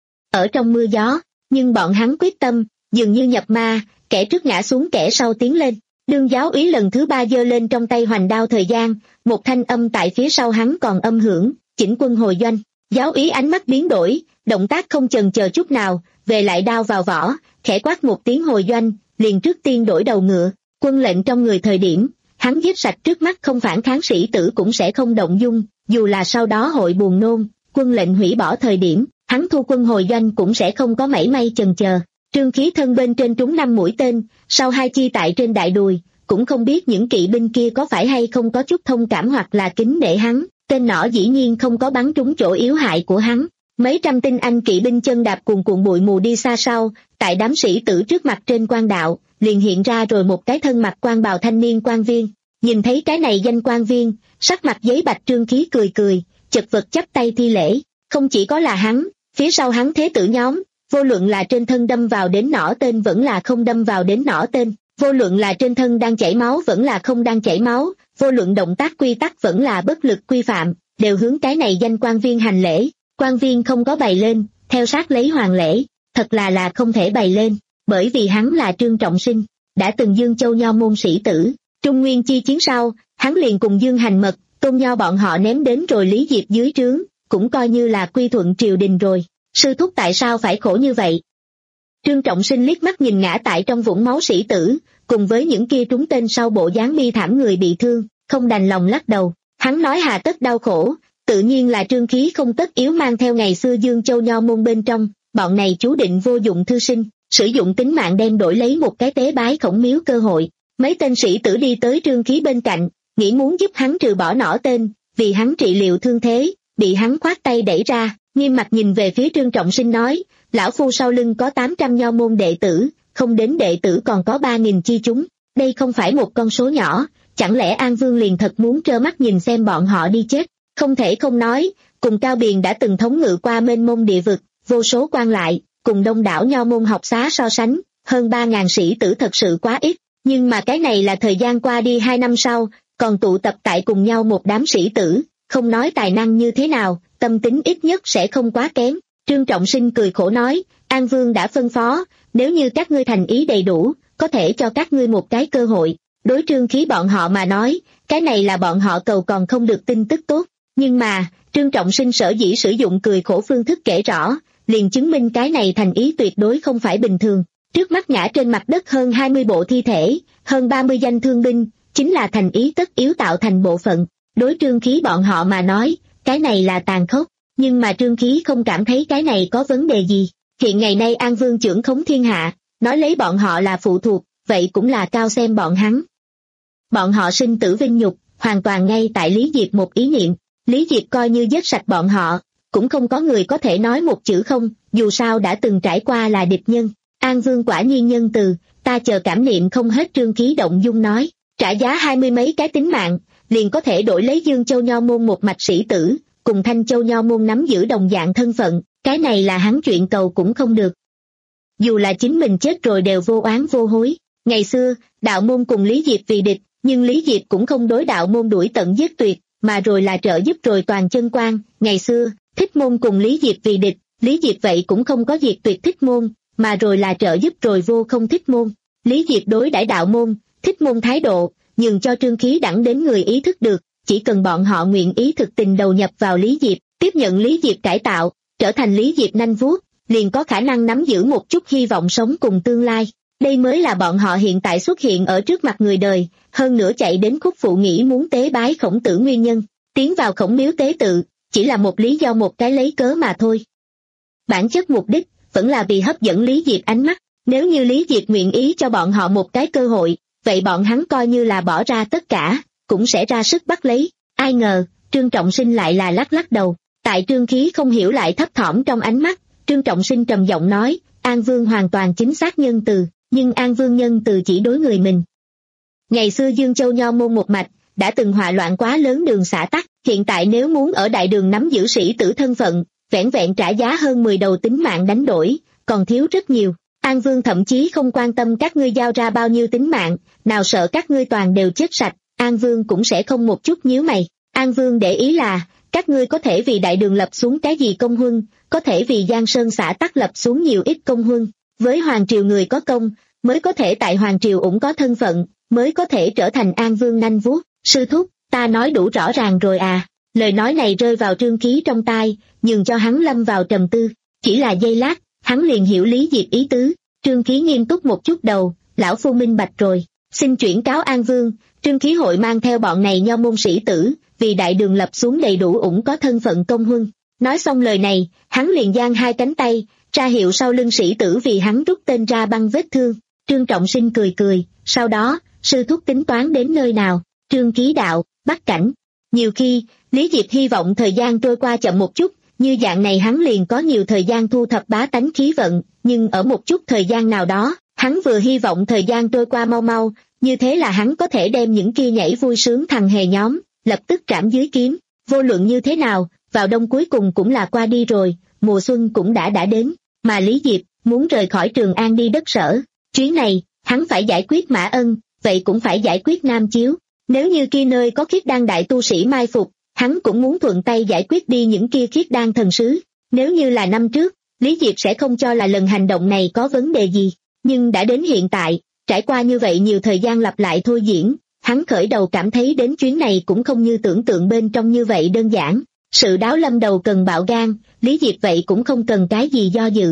S2: ở trong mưa gió. Nhưng bọn hắn quyết tâm, dường như nhập ma, kẻ trước ngã xuống kẻ sau tiến lên. Đương giáo úy lần thứ ba giơ lên trong tay hoành đao thời gian, một thanh âm tại phía sau hắn còn âm hưởng, chỉnh quân hồi doanh. Giáo úy ánh mắt biến đổi, động tác không chần chờ chút nào, về lại đao vào vỏ, khẽ quát một tiếng hồi doanh, liền trước tiên đổi đầu ngựa. Quân lệnh trong người thời điểm, hắn giết sạch trước mắt không phản kháng sĩ tử cũng sẽ không động dung, dù là sau đó hội buồn nôn, quân lệnh hủy bỏ thời điểm, hắn thu quân hồi doanh cũng sẽ không có mảy may chần chờ. Trương Khí thân bên trên trúng năm mũi tên, sau hai chi tại trên đại đùi, cũng không biết những kỵ binh kia có phải hay không có chút thông cảm hoặc là kính nể hắn, tên nỏ dĩ nhiên không có bắn trúng chỗ yếu hại của hắn. Mấy trăm tinh anh kỵ binh chân đạp cuồn cuộn bụi mù đi xa sau, tại đám sĩ tử trước mặt trên quan đạo, liền hiện ra rồi một cái thân mặc quan bào thanh niên quan viên. Nhìn thấy cái này danh quan viên, sắc mặt giấy bạch Trương Khí cười cười, chật vật chắp tay thi lễ. Không chỉ có là hắn, phía sau hắn thế tử nhóm, vô luận là trên thân đâm vào đến nỏ tên vẫn là không đâm vào đến nỏ tên, vô luận là trên thân đang chảy máu vẫn là không đang chảy máu, vô luận động tác quy tắc vẫn là bất lực quy phạm, đều hướng cái này danh quan viên hành lễ. Quan viên không có bày lên, theo sát lấy hoàng lễ, thật là là không thể bày lên, bởi vì hắn là Trương Trọng Sinh, đã từng Dương Châu Nho môn sĩ tử. Trung Nguyên chi chiến sau, hắn liền cùng Dương Hành Mật, Tôn Nho bọn họ ném đến rồi Lý Diệp dưới trướng, cũng coi như là quy thuận triều đình rồi. Sư thúc tại sao phải khổ như vậy? Trương Trọng Sinh liếc mắt nhìn ngã tại trong vũng máu sĩ tử, cùng với những kia trúng tên sau bộ dáng bi thảm người bị thương, không đành lòng lắc đầu. Hắn nói hà tất đau khổ, tự nhiên là Trương Khí không tất yếu mang theo ngày xưa Dương Châu Nho môn bên trong, bọn này chú định vô dụng thư sinh, sử dụng tính mạng đem đổi lấy một cái tế bái Khổng Miếu cơ hội. Mấy tên sĩ tử đi tới Trương Khí bên cạnh, nghĩ muốn giúp hắn trừ bỏ nỏ tên, vì hắn trị liệu thương thế, bị hắn khoát tay đẩy ra, nghiêm mặt nhìn về phía Trương Trọng Sinh nói, lão phu sau lưng có tám trăm nho môn đệ tử, không đến đệ tử còn có ba nghìn chi chúng, đây không phải một con số nhỏ, chẳng lẽ An Vương liền thật muốn trơ mắt nhìn xem bọn họ đi chết? Không thể không nói, cùng Cao Biền đã từng thống ngự qua mênh mông địa vực, vô số quan lại, cùng đông đảo nho môn học xá so sánh, hơn ba ngàn sĩ tử thật sự quá ít, nhưng mà cái này là thời gian qua đi hai năm sau, còn tụ tập tại cùng nhau một đám sĩ tử, không nói tài năng như thế nào, tâm tính ít nhất sẽ không quá kém. Trương Trọng Sinh cười khổ nói, An Vương đã phân phó, nếu như các ngươi thành ý đầy đủ, có thể cho các ngươi một cái cơ hội. Đối Trương Khí bọn họ mà nói, cái này là bọn họ cầu còn không được tin tức tốt. Nhưng mà, Trương Trọng Sinh sở dĩ sử dụng cười khổ phương thức kể rõ, liền chứng minh cái này thành ý tuyệt đối không phải bình thường. Trước mắt ngã trên mặt đất hơn hai mươi bộ thi thể, hơn ba mươi danh thương binh, chính là thành ý tất yếu tạo thành bộ phận. Đối Trương Khí bọn họ mà nói, cái này là tàn khốc, nhưng mà Trương Khí không cảm thấy cái này có vấn đề gì. Hiện ngày nay An Vương trưởng khống thiên hạ, nói lấy bọn họ là phụ thuộc, vậy cũng là cao xem bọn hắn. Bọn họ sinh tử vinh nhục, hoàn toàn ngay tại Lý Diệp một ý niệm. Lý Diệp coi như giết sạch bọn họ, cũng không có người có thể nói một chữ không, dù sao đã từng trải qua là địch nhân. An Vương quả nhiên nhân từ, ta chờ cảm niệm không hết. Trương Khí động dung nói, trả giá hai mươi mấy cái tính mạng, liền có thể đổi lấy Dương Châu Nho môn một mạch sĩ tử, cùng Thanh Châu Nho môn nắm giữ đồng dạng thân phận, cái này là hắn chuyện cầu cũng không được. dù là chính mình chết rồi đều vô oán vô hối. Ngày xưa, đạo môn cùng Lý Diệp vì địch, nhưng Lý Diệp cũng không đối đạo môn đuổi tận giết tuyệt, mà rồi là trợ giúp rồi toàn chân quan. Ngày xưa, Thích Môn cùng Lý Diệp vì địch, Lý Diệp vậy cũng không có diệt tuyệt Thích Môn, mà rồi là trợ giúp rồi vô không Thích Môn. Lý Diệp đối đãi đạo môn, Thích Môn thái độ, nhường cho Trương Khí Đẳng đến người ý thức được, chỉ cần bọn họ nguyện ý thực tình đầu nhập vào Lý Diệp, tiếp nhận Lý Diệp cải tạo, trở thành Lý Diệp nanh vuốt, liền có khả năng nắm giữ một chút hy vọng sống cùng tương lai. Đây mới là bọn họ hiện tại xuất hiện ở trước mặt người đời, hơn nữa chạy đến Khúc Phụ nghĩ muốn tế bái Khổng Tử nguyên nhân, tiến vào Khổng miếu tế tự, chỉ là một lý do một cái lấy cớ mà thôi. Bản chất mục đích, vẫn là vì hấp dẫn Lý Diệp ánh mắt, nếu như Lý Diệp nguyện ý cho bọn họ một cái cơ hội, vậy bọn hắn coi như là bỏ ra tất cả, cũng sẽ ra sức bắt lấy. Ai ngờ, Trương Trọng Sinh lại là lắc lắc đầu, tại Trương Khí không hiểu lại thấp thỏm trong ánh mắt, Trương Trọng Sinh trầm giọng nói, An Vương hoàn toàn chính xác nhân từ, nhưng An Vương nhân từ chỉ đối người mình. Ngày xưa Dương Châu Nho môn một mạch, đã từng họa loạn quá lớn đường xã tắc, hiện tại nếu muốn ở đại đường nắm giữ sĩ tử thân phận, vẻn vẹn trả giá hơn mười đầu tính mạng đánh đổi, còn thiếu rất nhiều. An Vương thậm chí không quan tâm các ngươi giao ra bao nhiêu tính mạng, nào sợ các ngươi toàn đều chết sạch, An Vương cũng sẽ không một chút nhíu mày. An Vương để ý là, các ngươi có thể vì đại đường lập xuống cái gì công huân, có thể vì Giang Sơn xã tắc lập xuống nhiều ít công huân, với Hoàng Triều người có công, mới có thể tại Hoàng Triều ủng có thân phận, mới có thể trở thành An Vương nanh vuốt. Sư thúc, ta nói đủ rõ ràng rồi à. Lời nói này rơi vào Trương Khí trong tai, nhường cho hắn lâm vào trầm tư, chỉ là giây lát, hắn liền hiểu Lý Diệp ý tứ. Trương Khí nghiêm túc một chút đầu, lão phu minh bạch rồi, xin chuyển cáo An Vương. Trương Khí hội mang theo bọn này nho môn sĩ tử, vì đại đường lập xuống đầy đủ ủng có thân phận công huân. Nói xong lời này, hắn liền giang hai cánh tay, ra hiệu sau lưng sĩ tử vì hắn rút tên ra băng vết thương. Trương Trọng Sinh cười cười, sau đó, sư thúc tính toán đến nơi nào? Trương Khí đạo, Bắc Cảnh. Nhiều khi, Lý Diệp hy vọng thời gian trôi qua chậm một chút, như dạng này hắn liền có nhiều thời gian thu thập bá tánh khí vận, nhưng ở một chút thời gian nào đó, hắn vừa hy vọng thời gian trôi qua mau mau, như thế là hắn có thể đem những kia nhảy vui sướng thằng hề nhóm, lập tức trảm dưới kiếm. Vô luận như thế nào, vào đông cuối cùng cũng là qua đi rồi, mùa xuân cũng đã đã đến, mà Lý Diệp muốn rời khỏi Trường An đi đất Sở. Chuyến này, hắn phải giải quyết Mã Ân, vậy cũng phải giải quyết Nam Chiếu. Nếu như kia nơi có khiết đan đại tu sĩ mai phục, hắn cũng muốn thuận tay giải quyết đi những kia khiết đan thần sứ. Nếu như là năm trước, Lý Diệp sẽ không cho là lần hành động này có vấn đề gì, nhưng đã đến hiện tại, trải qua như vậy nhiều thời gian lặp lại thôi diễn, hắn khởi đầu cảm thấy đến chuyến này cũng không như tưởng tượng bên trong như vậy đơn giản. Sự đáo lâm đầu cần bạo gan, Lý Diệp vậy cũng không cần cái gì do dự.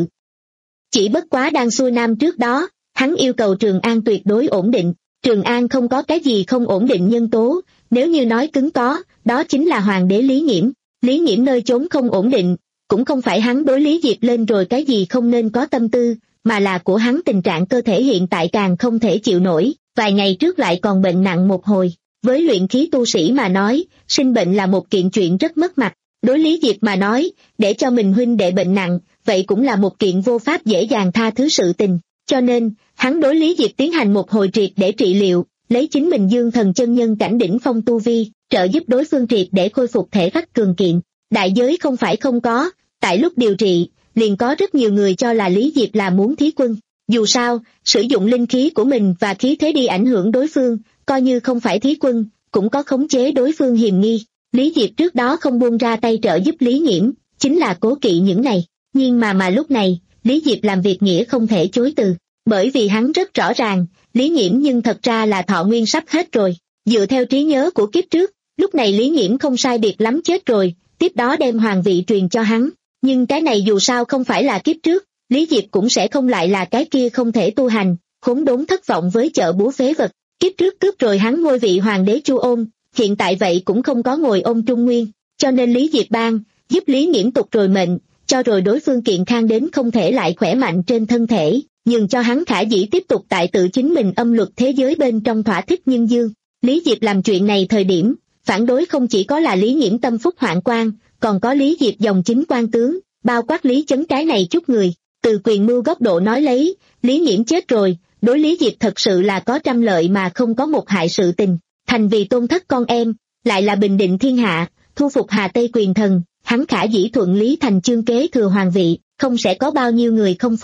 S2: Chỉ bất quá đang xuôi nam trước đó, hắn yêu cầu Trường An tuyệt đối ổn định. Trường An không có cái gì không ổn định nhân tố, nếu như nói cứng có, đó chính là hoàng đế Lý Nghiễm. Lý Nghiễm nơi chốn không ổn định, cũng không phải hắn đối Lý Diệp lên rồi cái gì không nên có tâm tư, mà là của hắn tình trạng cơ thể hiện tại càng không thể chịu nổi, vài ngày trước lại còn bệnh nặng một hồi. Với luyện khí tu sĩ mà nói, sinh bệnh là một kiện chuyện rất mất mặt, đối Lý Diệp mà nói, để cho mình huynh đệ bệnh nặng, vậy cũng là một kiện vô pháp dễ dàng tha thứ sự tình. Cho nên, hắn đối Lý Diệp tiến hành một hồi triệt để trị liệu, lấy chính mình dương thần chân nhân cảnh đỉnh phong tu vi, trợ giúp đối phương triệt để khôi phục thể phách cường kiện. Đại giới không phải không có, tại lúc điều trị, liền có rất nhiều người cho là Lý Diệp là muốn thí quân. Dù sao, sử dụng linh khí của mình và khí thế đi ảnh hưởng đối phương, coi như không phải thí quân, cũng có khống chế đối phương hiềm nghi. Lý Diệp trước đó không buông ra tay trợ giúp Lý Nghiễm, chính là cố kỵ những này. Nhưng mà mà lúc này, Lý Diệp làm việc nghĩa không thể chối từ, bởi vì hắn rất rõ ràng, Lý Nghiễm nhưng thật ra là thọ nguyên sắp hết rồi. Dựa theo trí nhớ của kiếp trước, lúc này Lý Nghiễm không sai biệt lắm chết rồi, tiếp đó đem hoàng vị truyền cho hắn. Nhưng cái này dù sao không phải là kiếp trước, Lý Diệp cũng sẽ không lại là cái kia không thể tu hành, khốn đốn thất vọng với chợ búa phế vật. Kiếp trước cướp rồi hắn ngôi vị hoàng đế Chu Ôn, hiện tại vậy cũng không có ngồi ôn Trung Nguyên, cho nên Lý Diệp ban, giúp Lý Nghiễm tục rồi mệnh, cho rồi đối phương kiện khang đến không thể lại khỏe mạnh trên thân thể, nhường cho hắn khả dĩ tiếp tục tại tự chính mình âm luật thế giới bên trong thỏa thích nhân dương. Lý Diệp làm chuyện này thời điểm, phản đối không chỉ có là Lý Nghiễm tâm phúc hoạn quan, còn có Lý Diệp dòng chính quan tướng, bao quát Lý Chấn cái này chút người. Từ quyền mưu góc độ nói lấy, Lý Nghiễm chết rồi, đối Lý Diệp thật sự là có trăm lợi mà không có một hại sự tình. Thành vì tôn thất con em, lại là bình định thiên hạ, thu phục Hà Tây quyền thần, hắn khả dĩ thuận lý thành chương kế thừa hoàng vị, không sẽ có bao nhiêu người không phục.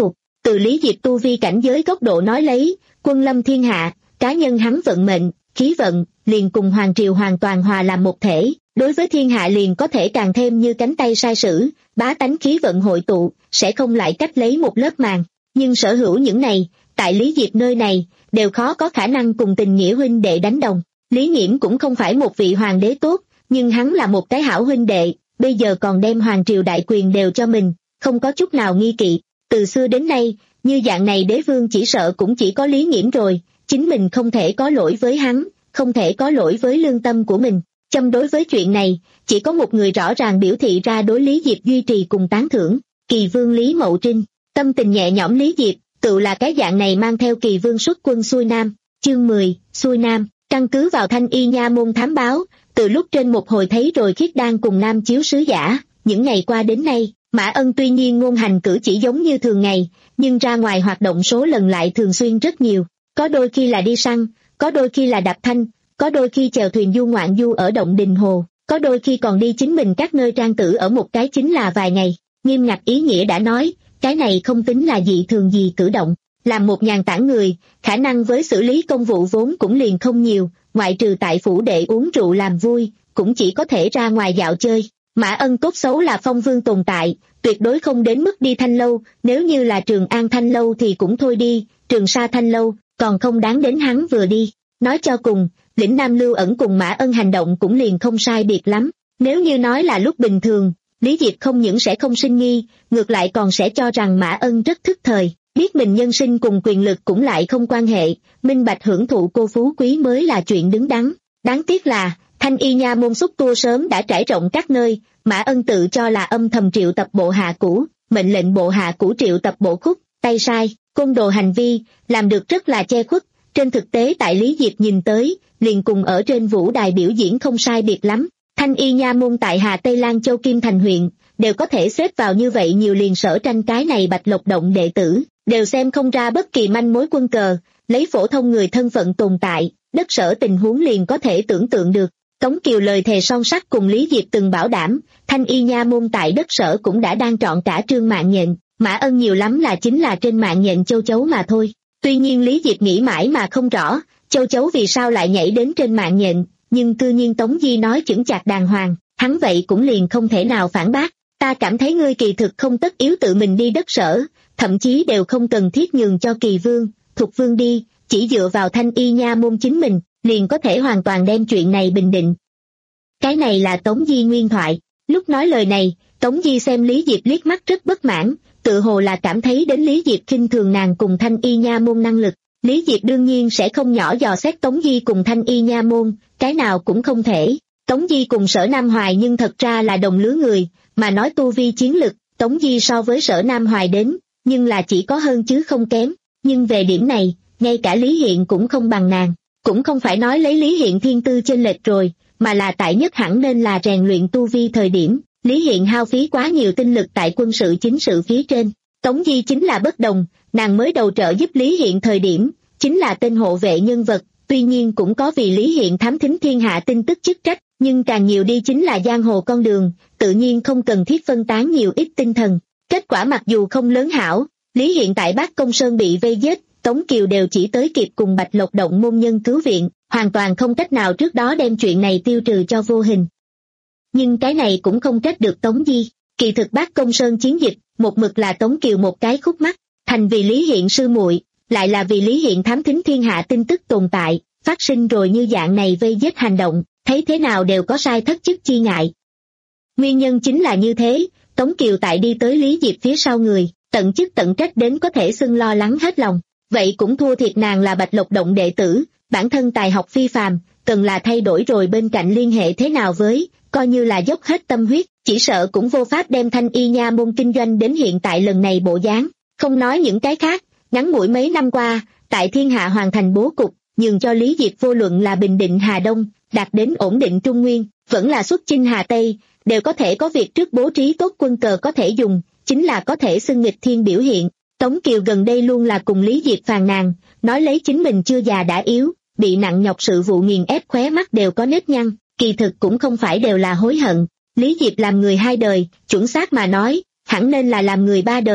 S2: Từ Lý Diệp tu vi cảnh giới góc độ nói lấy, quân lâm thiên hạ, cá nhân hắn vận mệnh, khí vận, liền cùng hoàng triều hoàn toàn hòa làm một thể, đối với thiên hạ liền có thể càng thêm như cánh tay sai sử, bá tánh khí vận hội tụ, sẽ không lại cách lấy một lớp màng. Nhưng sở hữu những này, tại Lý Diệp nơi này, đều khó có khả năng cùng tình nghĩa huynh đệ đánh đồng. Lý Nghiễm cũng không phải một vị hoàng đế tốt, nhưng hắn là một cái hảo huynh đệ, bây giờ còn đem hoàng triều đại quyền đều cho mình, không có chút nào nghi kỵ. Từ xưa đến nay, như dạng này đế vương chỉ sợ cũng chỉ có Lý Nghiễm rồi, chính mình không thể có lỗi với hắn, không thể có lỗi với lương tâm của mình. Châm đối với chuyện này, chỉ có một người rõ ràng biểu thị ra đối Lý Diệp duy trì cùng tán thưởng, Kỳ Vương Lý Mậu Trinh. Tâm tình nhẹ nhõm Lý Diệp, tự là cái dạng này mang theo Kỳ Vương xuất quân xuôi Nam. Chương mười, xuôi Nam, căn cứ vào Thanh Y Nha môn thám báo, từ lúc trên một hồi thấy rồi Khiết Đan cùng Nam chiếu sứ giả, những ngày qua đến nay, Mã Ân tuy nhiên ngôn hành cử chỉ giống như thường ngày, nhưng ra ngoài hoạt động số lần lại thường xuyên rất nhiều, có đôi khi là đi săn, có đôi khi là đạp thanh, có đôi khi chèo thuyền du ngoạn du ở động Đình Hồ, có đôi khi còn đi chính mình các nơi trang tử ở một cái chính là vài ngày. Nghiêm ngặt ý nghĩa đã nói, cái này không tính là dị thường gì cử động. Làm một nhàn tản người, khả năng với xử lý công vụ vốn cũng liền không nhiều, ngoại trừ tại phủ đệ uống rượu làm vui, cũng chỉ có thể ra ngoài dạo chơi. Mã Ân tốt xấu là phong vương tồn tại, tuyệt đối không đến mức đi Thanh Lâu, nếu như là Trường An Thanh Lâu thì cũng thôi đi, Trường Sa Thanh Lâu, còn không đáng đến hắn vừa đi. Nói cho cùng, lĩnh Nam Lưu Ẩn cùng Mã Ân hành động cũng liền không sai biệt lắm. Nếu như nói là lúc bình thường, Lý Diệp không những sẽ không sinh nghi, ngược lại còn sẽ cho rằng Mã Ân rất thức thời, biết mình nhân sinh cùng quyền lực cũng lại không quan hệ, minh bạch hưởng thụ cô phú quý mới là chuyện đứng đắn. Đáng tiếc là, Thanh Y Nha môn xúc tua sớm đã trải rộng các nơi, Mã Ân tự cho là âm thầm triệu tập bộ hạ cũ, mệnh lệnh bộ hạ cũ triệu tập bộ khúc, tay sai, côn đồ hành vi, làm được rất là che khuất. Trên thực tế tại Lý Diệp nhìn tới, liền cùng ở trên vũ đài biểu diễn không sai biệt lắm. Thanh Y Nha môn tại Hà Tây Lan Châu Kim Thành huyện, đều có thể xếp vào như vậy nhiều liền Sở Tranh cái này Bạch Lộc Động đệ tử, đều xem không ra bất kỳ manh mối quân cờ, lấy phổ thông người thân phận tồn tại, đất Sở tình huống liền có thể tưởng tượng được. Tống Kiều lời thề son sắt cùng Lý Diệp từng bảo đảm, Thanh Y Nha môn tại đất Sở cũng đã đang trọn cả Trương Mạng Nhện, Mã Ân nhiều lắm là chính là trên Mạng Nhện châu chấu mà thôi. Tuy nhiên Lý Diệp nghĩ mãi mà không rõ, châu chấu vì sao lại nhảy đến trên Mạng Nhện, nhưng cư nhiên Tống Di nói chững chạc đàng hoàng, hắn vậy cũng liền không thể nào phản bác. Ta cảm thấy ngươi kỳ thực không tất yếu tự mình đi đất Sở, thậm chí đều không cần thiết nhường cho Kỳ Vương, Thục Vương đi, chỉ dựa vào Thanh Y Nha môn chính mình, liền có thể hoàn toàn đem chuyện này bình định. Cái này là Tống Di nguyên thoại. Lúc nói lời này, Tống Di xem Lý Diệp liếc mắt rất bất mãn, tự hồ là cảm thấy đến Lý Diệp khinh thường nàng cùng Thanh Y Nha môn năng lực. Lý Diệp đương nhiên sẽ không nhỏ dò xét Tống Di cùng Thanh Y Nha môn, cái nào cũng không thể. Tống Di cùng Sở Nam Hoài nhưng thật ra là đồng lứa người, mà nói tu vi chiến lực, Tống Di so với Sở Nam Hoài đến, nhưng là chỉ có hơn chứ không kém. Nhưng về điểm này, ngay cả Lý Hiện cũng không bằng nàng. Cũng không phải nói lấy Lý Hiện thiên tư chênh lệch rồi, mà là tại nhất hẳn nên là rèn luyện tu vi thời điểm, Lý Hiện hao phí quá nhiều tinh lực tại quân sự chính sự phía trên. Tống Di chính là bất đồng, nàng mới đầu trợ giúp Lý Hiện thời điểm, chính là tên hộ vệ nhân vật, tuy nhiên cũng có vì Lý Hiện thám thính thiên hạ tin tức chức trách, nhưng càng nhiều đi chính là giang hồ con đường, tự nhiên không cần thiết phân tán nhiều ít tinh thần. Kết quả mặc dù không lớn hảo, Lý Hiện tại Bác Công Sơn bị vây giết, Tống Kiều đều chỉ tới kịp cùng Bạch Lộc Động môn nhân cứu viện, hoàn toàn không cách nào trước đó đem chuyện này tiêu trừ cho vô hình. Nhưng cái này cũng không trách được Tống Di, kỳ thực Bác Công Sơn chiến dịch, một mực là Tống Kiều một cái khúc mắc, thành vì Lý Hiện sư muội, lại là vì Lý Hiện thám thính thiên hạ tin tức tồn tại, phát sinh rồi như dạng này vây giết hành động, thấy thế nào đều có sai thất chức chi ngại. Nguyên nhân chính là như thế, Tống Kiều tại đi tới Lý Diệp phía sau người, tận chức tận trách đến có thể xưng lo lắng hết lòng. Vậy cũng thua thiệt nàng là Bạch Lộc Động đệ tử, bản thân tài học phi phàm, cần là thay đổi rồi bên cạnh liên hệ thế nào với, coi như là dốc hết tâm huyết, chỉ sợ cũng vô pháp đem Thanh Y Nha môn kinh doanh đến hiện tại lần này bộ dáng. Không nói những cái khác, ngắn ngủi mấy năm qua, tại thiên hạ hoàn thành bố cục, nhường cho Lý Diệp vô luận là bình định Hà Đông, đạt đến ổn định Trung Nguyên, vẫn là xuất chinh Hà Tây, đều có thể có việc trước bố trí tốt quân cờ có thể dùng, chính là có thể xưng nghịch thiên biểu hiện. Tống Kiều gần đây luôn là cùng Lý Diệp phàn nàn, nói lấy chính mình chưa già đã yếu, bị nặng nhọc sự vụ nghiền ép khóe mắt đều có nếp nhăn, kỳ thực cũng không phải đều là hối hận. Lý Diệp làm người hai đời, chuẩn xác mà nói, hẳn nên là làm người ba đời,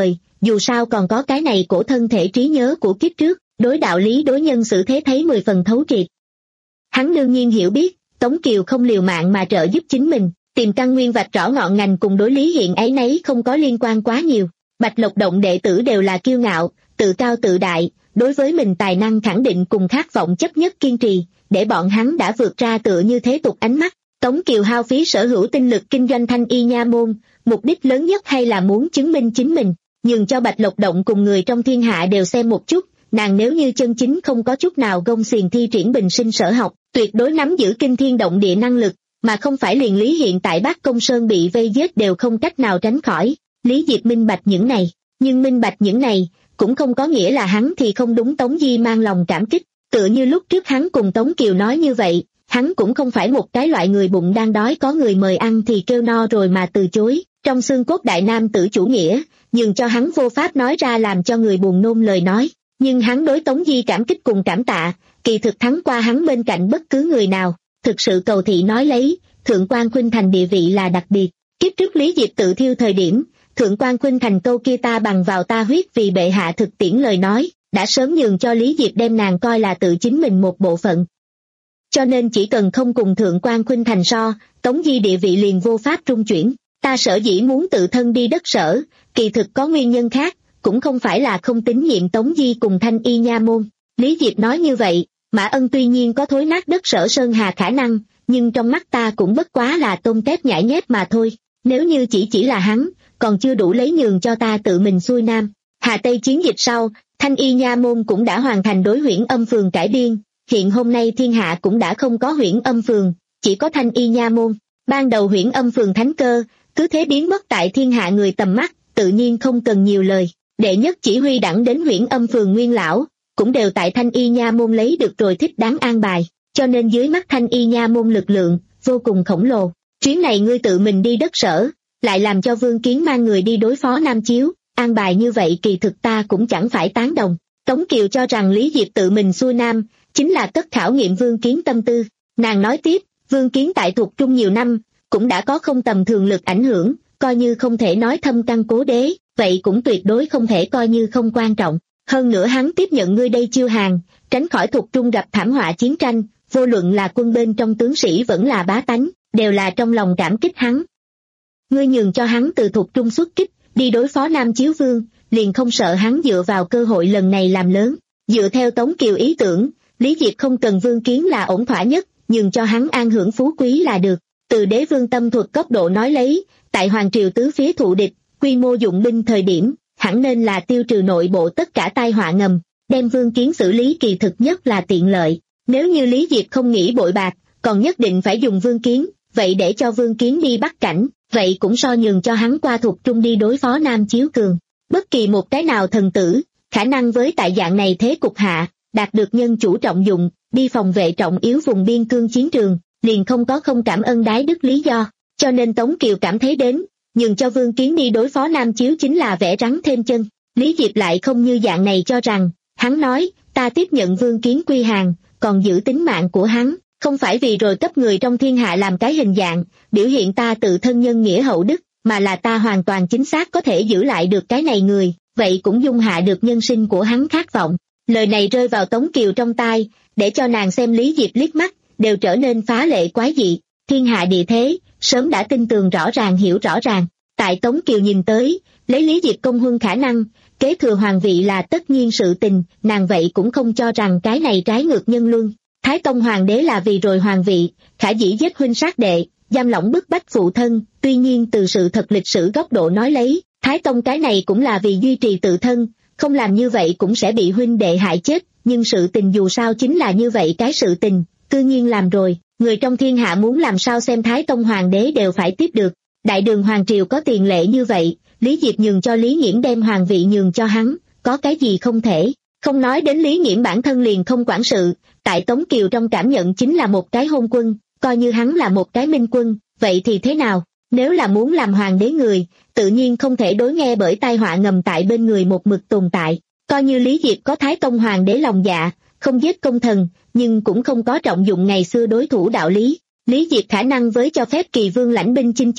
S2: dù sao còn có cái này cổ thân thể trí nhớ của kiếp trước, đối đạo lý đối nhân xử thế thấy mười phần thấu triệt. Hắn đương nhiên hiểu biết, Tống Kiều không liều mạng mà trợ giúp chính mình, tìm căn nguyên vạch rõ ngọn ngành cùng đối lý hiện ấy nấy không có liên quan quá nhiều. Bạch Lộc Động đệ tử đều là kiêu ngạo, tự cao tự đại, đối với mình tài năng khẳng định cùng khát vọng chấp nhất kiên trì, để bọn hắn đã vượt ra tựa như thế tục ánh mắt. Tống Kiều hao phí sở hữu tinh lực kinh doanh Thanh Y Nha môn, mục đích lớn nhất hay là muốn chứng minh chính mình, nhường cho Bạch Lộc Động cùng người trong thiên hạ đều xem một chút, nàng nếu như chân chính không có chút nào gông xiềng thi triển bình sinh sở học, tuyệt đối nắm giữ kinh thiên động địa năng lực, mà không phải liền Lý hiện tại Bác Công Sơn bị vây giết đều không cách nào tránh khỏi. Lý Diệp minh bạch những này, nhưng minh bạch những này, cũng không có nghĩa là hắn thì không đúng Tống Di mang lòng cảm kích, tựa như lúc trước hắn cùng Tống Kiều nói như vậy, hắn cũng không phải một cái loại người bụng đang đói có người mời ăn thì kêu no rồi mà từ chối, trong xương cốt đại nam tử chủ nghĩa, nhưng cho hắn vô pháp nói ra làm cho người buồn nôn lời nói, nhưng hắn đối Tống Di cảm kích cùng cảm tạ, kỳ thực thắng qua hắn bên cạnh bất cứ người nào, thực sự cầu thị nói lấy, Thượng Quan Khuynh Thành địa vị là đặc biệt, kiếp trước Lý Diệp tự thiêu thời điểm, Thượng Quan Khuynh Thành câu kia ta bằng vào ta huyết vì bệ hạ thực tiễn lời nói, đã sớm nhường cho Lý Diệp đem nàng coi là tự chính mình một bộ phận. Cho nên chỉ cần không cùng Thượng Quan Khuynh Thành so, Tống Di địa vị liền vô pháp trung chuyển, ta sở dĩ muốn tự thân đi đất Sở, kỳ thực có nguyên nhân khác, cũng không phải là không tín nhiệm Tống Di cùng Thanh Y Nha môn. Lý Diệp nói như vậy, Mã Ân tuy nhiên có thối nát đất Sở Sơn Hà khả năng, nhưng trong mắt ta cũng bất quá là tôm tép nhãi nhép mà thôi, nếu như chỉ chỉ là hắn, còn chưa đủ lấy nhường cho ta tự mình xuôi nam. Hà Tây chiến dịch sau, Thanh Y Nha môn cũng đã hoàn thành đối Huyễn Âm phường cải biên, hiện hôm nay thiên hạ cũng đã không có Huyễn Âm phường, chỉ có Thanh Y Nha môn. Ban đầu Huyễn Âm phường thánh cơ, cứ thế biến mất tại thiên hạ người tầm mắt, tự nhiên không cần nhiều lời. Đệ nhất chỉ huy đẳng đến Huyễn Âm phường nguyên lão, cũng đều tại Thanh Y Nha môn lấy được rồi thích đáng an bài, cho nên dưới mắt Thanh Y Nha môn lực lượng vô cùng khổng lồ. Chuyến này ngươi tự mình đi đất Sở, lại làm cho Vương Kiến mang người đi đối phó Nam Chiếu, an bài như vậy kỳ thực ta cũng chẳng phải tán đồng. Tống Kiều cho rằng Lý Diệp tự mình xuôi nam, chính là tất khảo nghiệm Vương Kiến tâm tư. Nàng nói tiếp, Vương Kiến tại thuộc trung nhiều năm, cũng đã có không tầm thường lực ảnh hưởng, coi như không thể nói thâm căn cố đế, vậy cũng tuyệt đối không thể coi như không quan trọng. Hơn nữa hắn tiếp nhận ngươi đây chiêu hàng, tránh khỏi thuộc trung gặp thảm họa chiến tranh, vô luận là quân bên trong tướng sĩ vẫn là bá tánh, đều là trong lòng cảm kích hắn. Ngươi nhường cho hắn từ thuộc trung xuất kích, đi đối phó Nam Chiếu Vương, liền không sợ hắn dựa vào cơ hội lần này làm lớn. Dựa theo Tống Kiều ý tưởng, Lý Diệp không cần Vương Kiến là ổn thỏa nhất, nhường cho hắn an hưởng phú quý là được. Từ đế vương tâm thuật góc độ nói lấy, tại Hoàng Triều tứ phía thụ địch, quy mô dụng binh thời điểm, hẳn nên là tiêu trừ nội bộ tất cả tai họa ngầm, đem Vương Kiến xử lý kỳ thực nhất là tiện lợi. Nếu như Lý Diệp không nghĩ bội bạc, còn nhất định phải dùng Vương Kiến, vậy để cho Vương Kiến đi bắt cảnh, vậy cũng so nhường cho hắn qua thuộc trung đi đối phó Nam Chiếu Cường. Bất kỳ một cái nào thần tử, khả năng với tại dạng này thế cục hạ, đạt được nhân chủ trọng dụng, đi phòng vệ trọng yếu vùng biên cương chiến trường, liền không có không cảm ơn đái đức lý do. Cho nên Tống Kiều cảm thấy đến, nhường cho Vương Kiến đi đối phó Nam Chiếu chính là vẽ rắn thêm chân. Lý Diệp lại không như dạng này cho rằng, hắn nói, ta tiếp nhận Vương Kiến quy hàng, còn giữ tính mạng của hắn, không phải vì rồi cấp người trong thiên hạ làm cái hình dạng, biểu hiện ta tự thân nhân nghĩa hậu đức, mà là ta hoàn toàn chính xác có thể giữ lại được cái này người, vậy cũng dung hạ được nhân sinh của hắn khát vọng. Lời này rơi vào Tống Kiều trong tai, để cho nàng xem Lý Diệp liếc mắt, đều trở nên phá lệ quái dị. Thiên hạ địa thế, sớm đã tin tường rõ ràng hiểu rõ ràng. Tại Tống Kiều nhìn tới, lấy Lý Diệp công huân khả năng, kế thừa hoàng vị là tất nhiên sự tình, nàng vậy cũng không cho rằng cái này trái ngược nhân luân. Thái Tông hoàng đế là vì rồi hoàng vị, khả dĩ giết huynh sát đệ, giam lỏng bức bách phụ thân, tuy nhiên từ sự thật lịch sử góc độ nói lấy, Thái Tông cái này cũng là vì duy trì tự thân, không làm như vậy cũng sẽ bị huynh đệ hại chết, nhưng sự tình dù sao chính là như vậy cái sự tình, tự nhiên làm rồi, người trong thiên hạ muốn làm sao xem Thái Tông hoàng đế đều phải tiếp được. Đại đường hoàng triều có tiền lệ như vậy, Lý Diệp nhường cho Lý Nghiễm đem hoàng vị nhường cho hắn, có cái gì không thể. Không nói đến Lý Nghiễm bản thân liền không quản sự, tại Tống Kiều trong cảm nhận chính là một cái hôn quân, coi như hắn là một cái minh quân, vậy thì thế nào? Nếu là muốn làm hoàng đế người, tự nhiên không thể đối nghe bởi tai họa ngầm tại bên người một mực tồn tại. Coi như Lý Diệp có Thái Tông hoàng đế lòng dạ, không giết công thần, nhưng cũng không có trọng dụng ngày xưa đối thủ đạo lý. Lý Diệp khả năng với cho phép Kỳ Vương lãnh binh chinh chiến,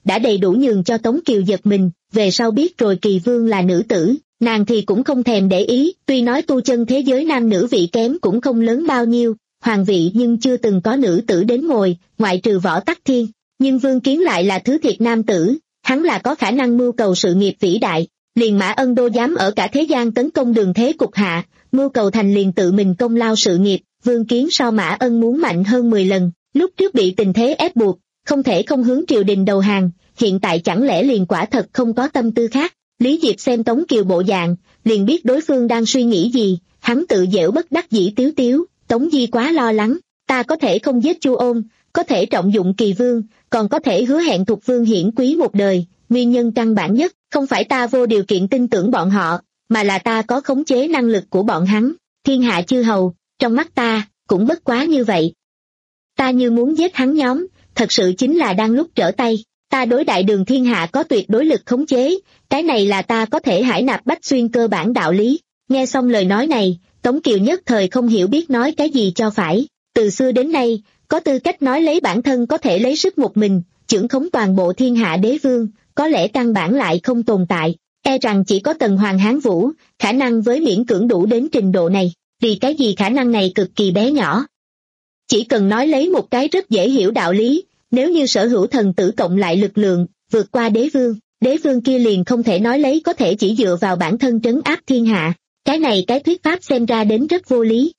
S2: đã đầy đủ nhường cho Tống Kiều giật mình, về sau biết rồi Kỳ Vương là nữ tử, nàng thì cũng không thèm để ý, tuy nói tu chân thế giới nam nữ vị kém cũng không lớn bao nhiêu, hoàng vị nhưng chưa từng có nữ tử đến ngồi, ngoại trừ Võ Tắc Thiên, nhưng Vương Kiến lại là thứ thiệt nam tử, hắn là có khả năng mưu cầu sự nghiệp vĩ đại, liền Mã Ân Đô dám ở cả thế gian tấn công Đường Thế Cục hạ, mưu cầu thành liền tự mình công lao sự nghiệp, Vương Kiến so Mã Ân muốn mạnh hơn mười lần, lúc trước bị tình thế ép buộc, không thể không hướng triều đình đầu hàng, hiện tại chẳng lẽ liền quả thật không có tâm tư khác. Lý Diệp xem Tống Kiều bộ dạng, liền biết đối phương đang suy nghĩ gì, hắn tự dễu bất đắc dĩ tiếu tiếu, Tống Di quá lo lắng, ta có thể không giết Chu Ôn, có thể trọng dụng Kỳ Vương, còn có thể hứa hẹn Thục Vương hiển quý một đời, nguyên nhân căn bản nhất, không phải ta vô điều kiện tin tưởng bọn họ, mà là ta có khống chế năng lực của bọn hắn, thiên hạ chư hầu, trong mắt ta, cũng bất quá như vậy. Ta như muốn giết hắn nhóm, thật sự chính là đang lúc trở tay, ta đối đại đường thiên hạ có tuyệt đối lực khống chế, cái này là ta có thể hải nạp bách xuyên cơ bản đạo lý. Nghe xong lời nói này, Tống Kiều nhất thời không hiểu biết nói cái gì cho phải, từ xưa đến nay, có tư cách nói lấy bản thân có thể lấy sức một mình, chưởng khống toàn bộ thiên hạ đế vương, có lẽ căn bản lại không tồn tại, e rằng chỉ có Tần Hoàng Hán Vũ, khả năng với miễn cưỡng đủ đến trình độ này, vì cái gì khả năng này cực kỳ bé nhỏ. Chỉ cần nói lấy một cái rất dễ hiểu đạo lý, nếu như sở hữu thần tử cộng lại lực lượng, vượt qua đế vương, đế vương kia liền không thể nói lấy có thể chỉ dựa vào bản thân trấn áp thiên hạ, cái này cái thuyết pháp xem ra đến rất vô lý.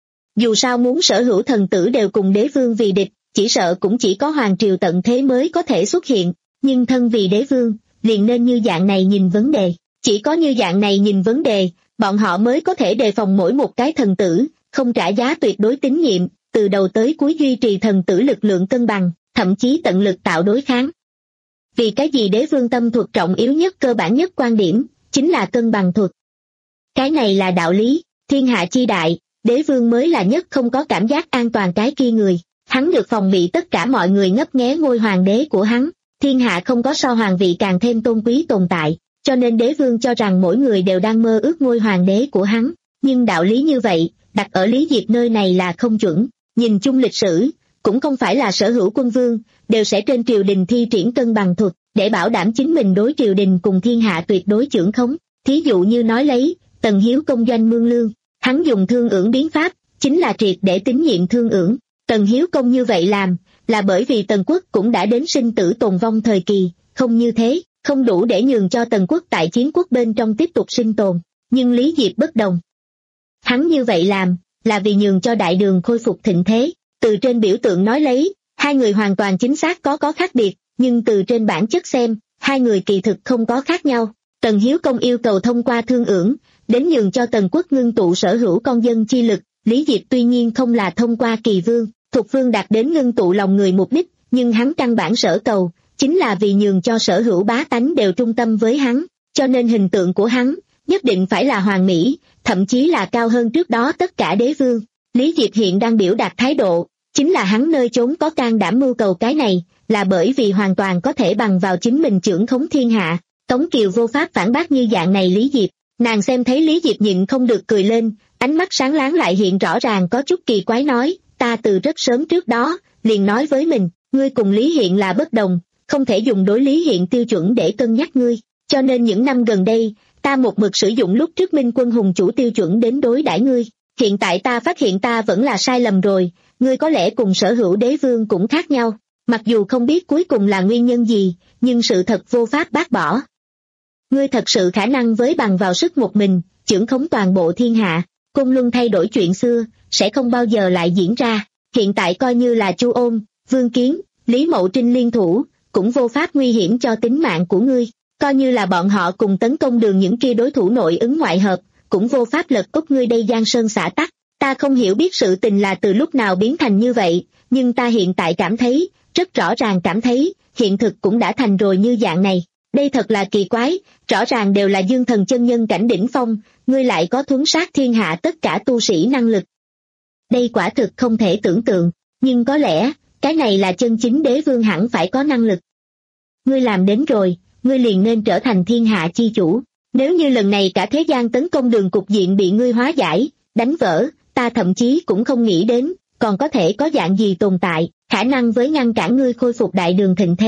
S2: Dù sao muốn sở hữu thần tử đều cùng đế vương vì địch, chỉ sợ cũng chỉ có hoàng triều tận thế mới có thể xuất hiện, nhưng thân vì đế vương, liền nên như dạng này nhìn vấn đề, chỉ có như dạng này nhìn vấn đề, bọn họ mới có thể đề phòng mỗi một cái thần tử, không trả giá tuyệt đối tín nhiệm, từ đầu tới cuối duy trì thần tử lực lượng cân bằng, thậm chí tận lực tạo đối kháng. Vì cái gì đế vương tâm thuật trọng yếu nhất cơ bản nhất quan điểm, chính là cân bằng thuật. Cái này là đạo lý, thiên hạ chi đại, đế vương mới là nhất không có cảm giác an toàn cái kia người, hắn được phòng bị tất cả mọi người ngấp nghé ngôi hoàng đế của hắn, thiên hạ không có so hoàng vị càng thêm tôn quý tồn tại, cho nên đế vương cho rằng mỗi người đều đang mơ ước ngôi hoàng đế của hắn, nhưng đạo lý như vậy, đặt ở Lý Diệp nơi này là không chuẩn, nhìn chung lịch sử, cũng không phải là sở hữu quân vương, đều sẽ trên triều đình thi triển cân bằng thuật, để bảo đảm chính mình đối triều đình cùng thiên hạ tuyệt đối chưởng khống, thí dụ như nói lấy, Tần Hiếu công doanh Mương Lương, hắn dùng thương ưởng biến pháp, chính là triệt để tín nhiệm thương ưởng, Tần Hiếu công như vậy làm, là bởi vì Tần quốc cũng đã đến sinh tử tồn vong thời kỳ, không như thế, không đủ để nhường cho Tần quốc tại chiến quốc bên trong tiếp tục sinh tồn, nhưng Lý Diệp bất đồng. Hắn như vậy làm, là vì nhường cho đại đường khôi phục thịnh thế, từ trên biểu tượng nói lấy, hai người hoàn toàn chính xác có có khác biệt, nhưng từ trên bản chất xem, hai người kỳ thực không có khác nhau. Tần Hiếu công yêu cầu thông qua thương ưởng, đến nhường cho Tần quốc ngưng tụ sở hữu con dân chi lực, Lý Diệp tuy nhiên không là thông qua Kỳ Vương, Thục Vương đạt đến ngưng tụ lòng người mục đích, nhưng hắn căn bản sở cầu, chính là vì nhường cho sở hữu bá tánh đều trung tâm với hắn, cho nên hình tượng của hắn, nhất định phải là hoàn mỹ, thậm chí là cao hơn trước đó tất cả đế vương. Lý Diệp hiện đang biểu đạt thái độ, chính là hắn nơi chốn có can đảm mưu cầu cái này, là bởi vì hoàn toàn có thể bằng vào chính mình chưởng khống thiên hạ. Tống Kiều vô pháp phản bác như dạng này Lý Diệp, nàng xem thấy Lý Diệp nhịn không được cười lên, ánh mắt sáng láng lại hiện rõ ràng có chút kỳ quái nói, ta từ rất sớm trước đó, liền nói với mình, ngươi cùng Lý Hiện là bất đồng, không thể dùng đối Lý Hiện tiêu chuẩn để cân nhắc ngươi, cho nên những năm gần đây, ta một mực sử dụng lúc trước Minh Quân Hùng chủ tiêu chuẩn đến đối đãi ngươi, hiện tại ta phát hiện ta vẫn là sai lầm rồi, ngươi có lẽ cùng sở hữu đế vương cũng khác nhau, mặc dù không biết cuối cùng là nguyên nhân gì, nhưng sự thật vô pháp bác bỏ. Ngươi thật sự khả năng với bằng vào sức một mình, chưởng khống toàn bộ thiên hạ, Côn Luân thay đổi chuyện xưa, sẽ không bao giờ lại diễn ra, hiện tại coi như là Chu Ôn, Vương Kiến, Lý Mậu Trinh liên thủ, cũng vô pháp nguy hiểm cho tính mạng của ngươi, coi như là bọn họ cùng tấn công đường những kia đối thủ nội ứng ngoại hợp, cũng vô pháp lật úp ngươi đây giang sơn xã tắc. Ta không hiểu biết sự tình là từ lúc nào biến thành như vậy, nhưng ta hiện tại cảm thấy, rất rõ ràng cảm thấy, hiện thực cũng đã thành rồi như dạng này. Đây thật là kỳ quái, rõ ràng đều là dương thần chân nhân cảnh đỉnh phong, ngươi lại có thuấn sát thiên hạ tất cả tu sĩ năng lực. Đây quả thực không thể tưởng tượng, nhưng có lẽ, cái này là chân chính đế vương hẳn phải có năng lực. Ngươi làm đến rồi, ngươi liền nên trở thành thiên hạ chi chủ. Nếu như lần này cả thế gian tấn công đường cục diện bị ngươi hóa giải, đánh vỡ, ta thậm chí cũng không nghĩ đến, còn có thể có dạng gì tồn tại, khả năng với ngăn cản ngươi khôi phục đại đường thịnh thế.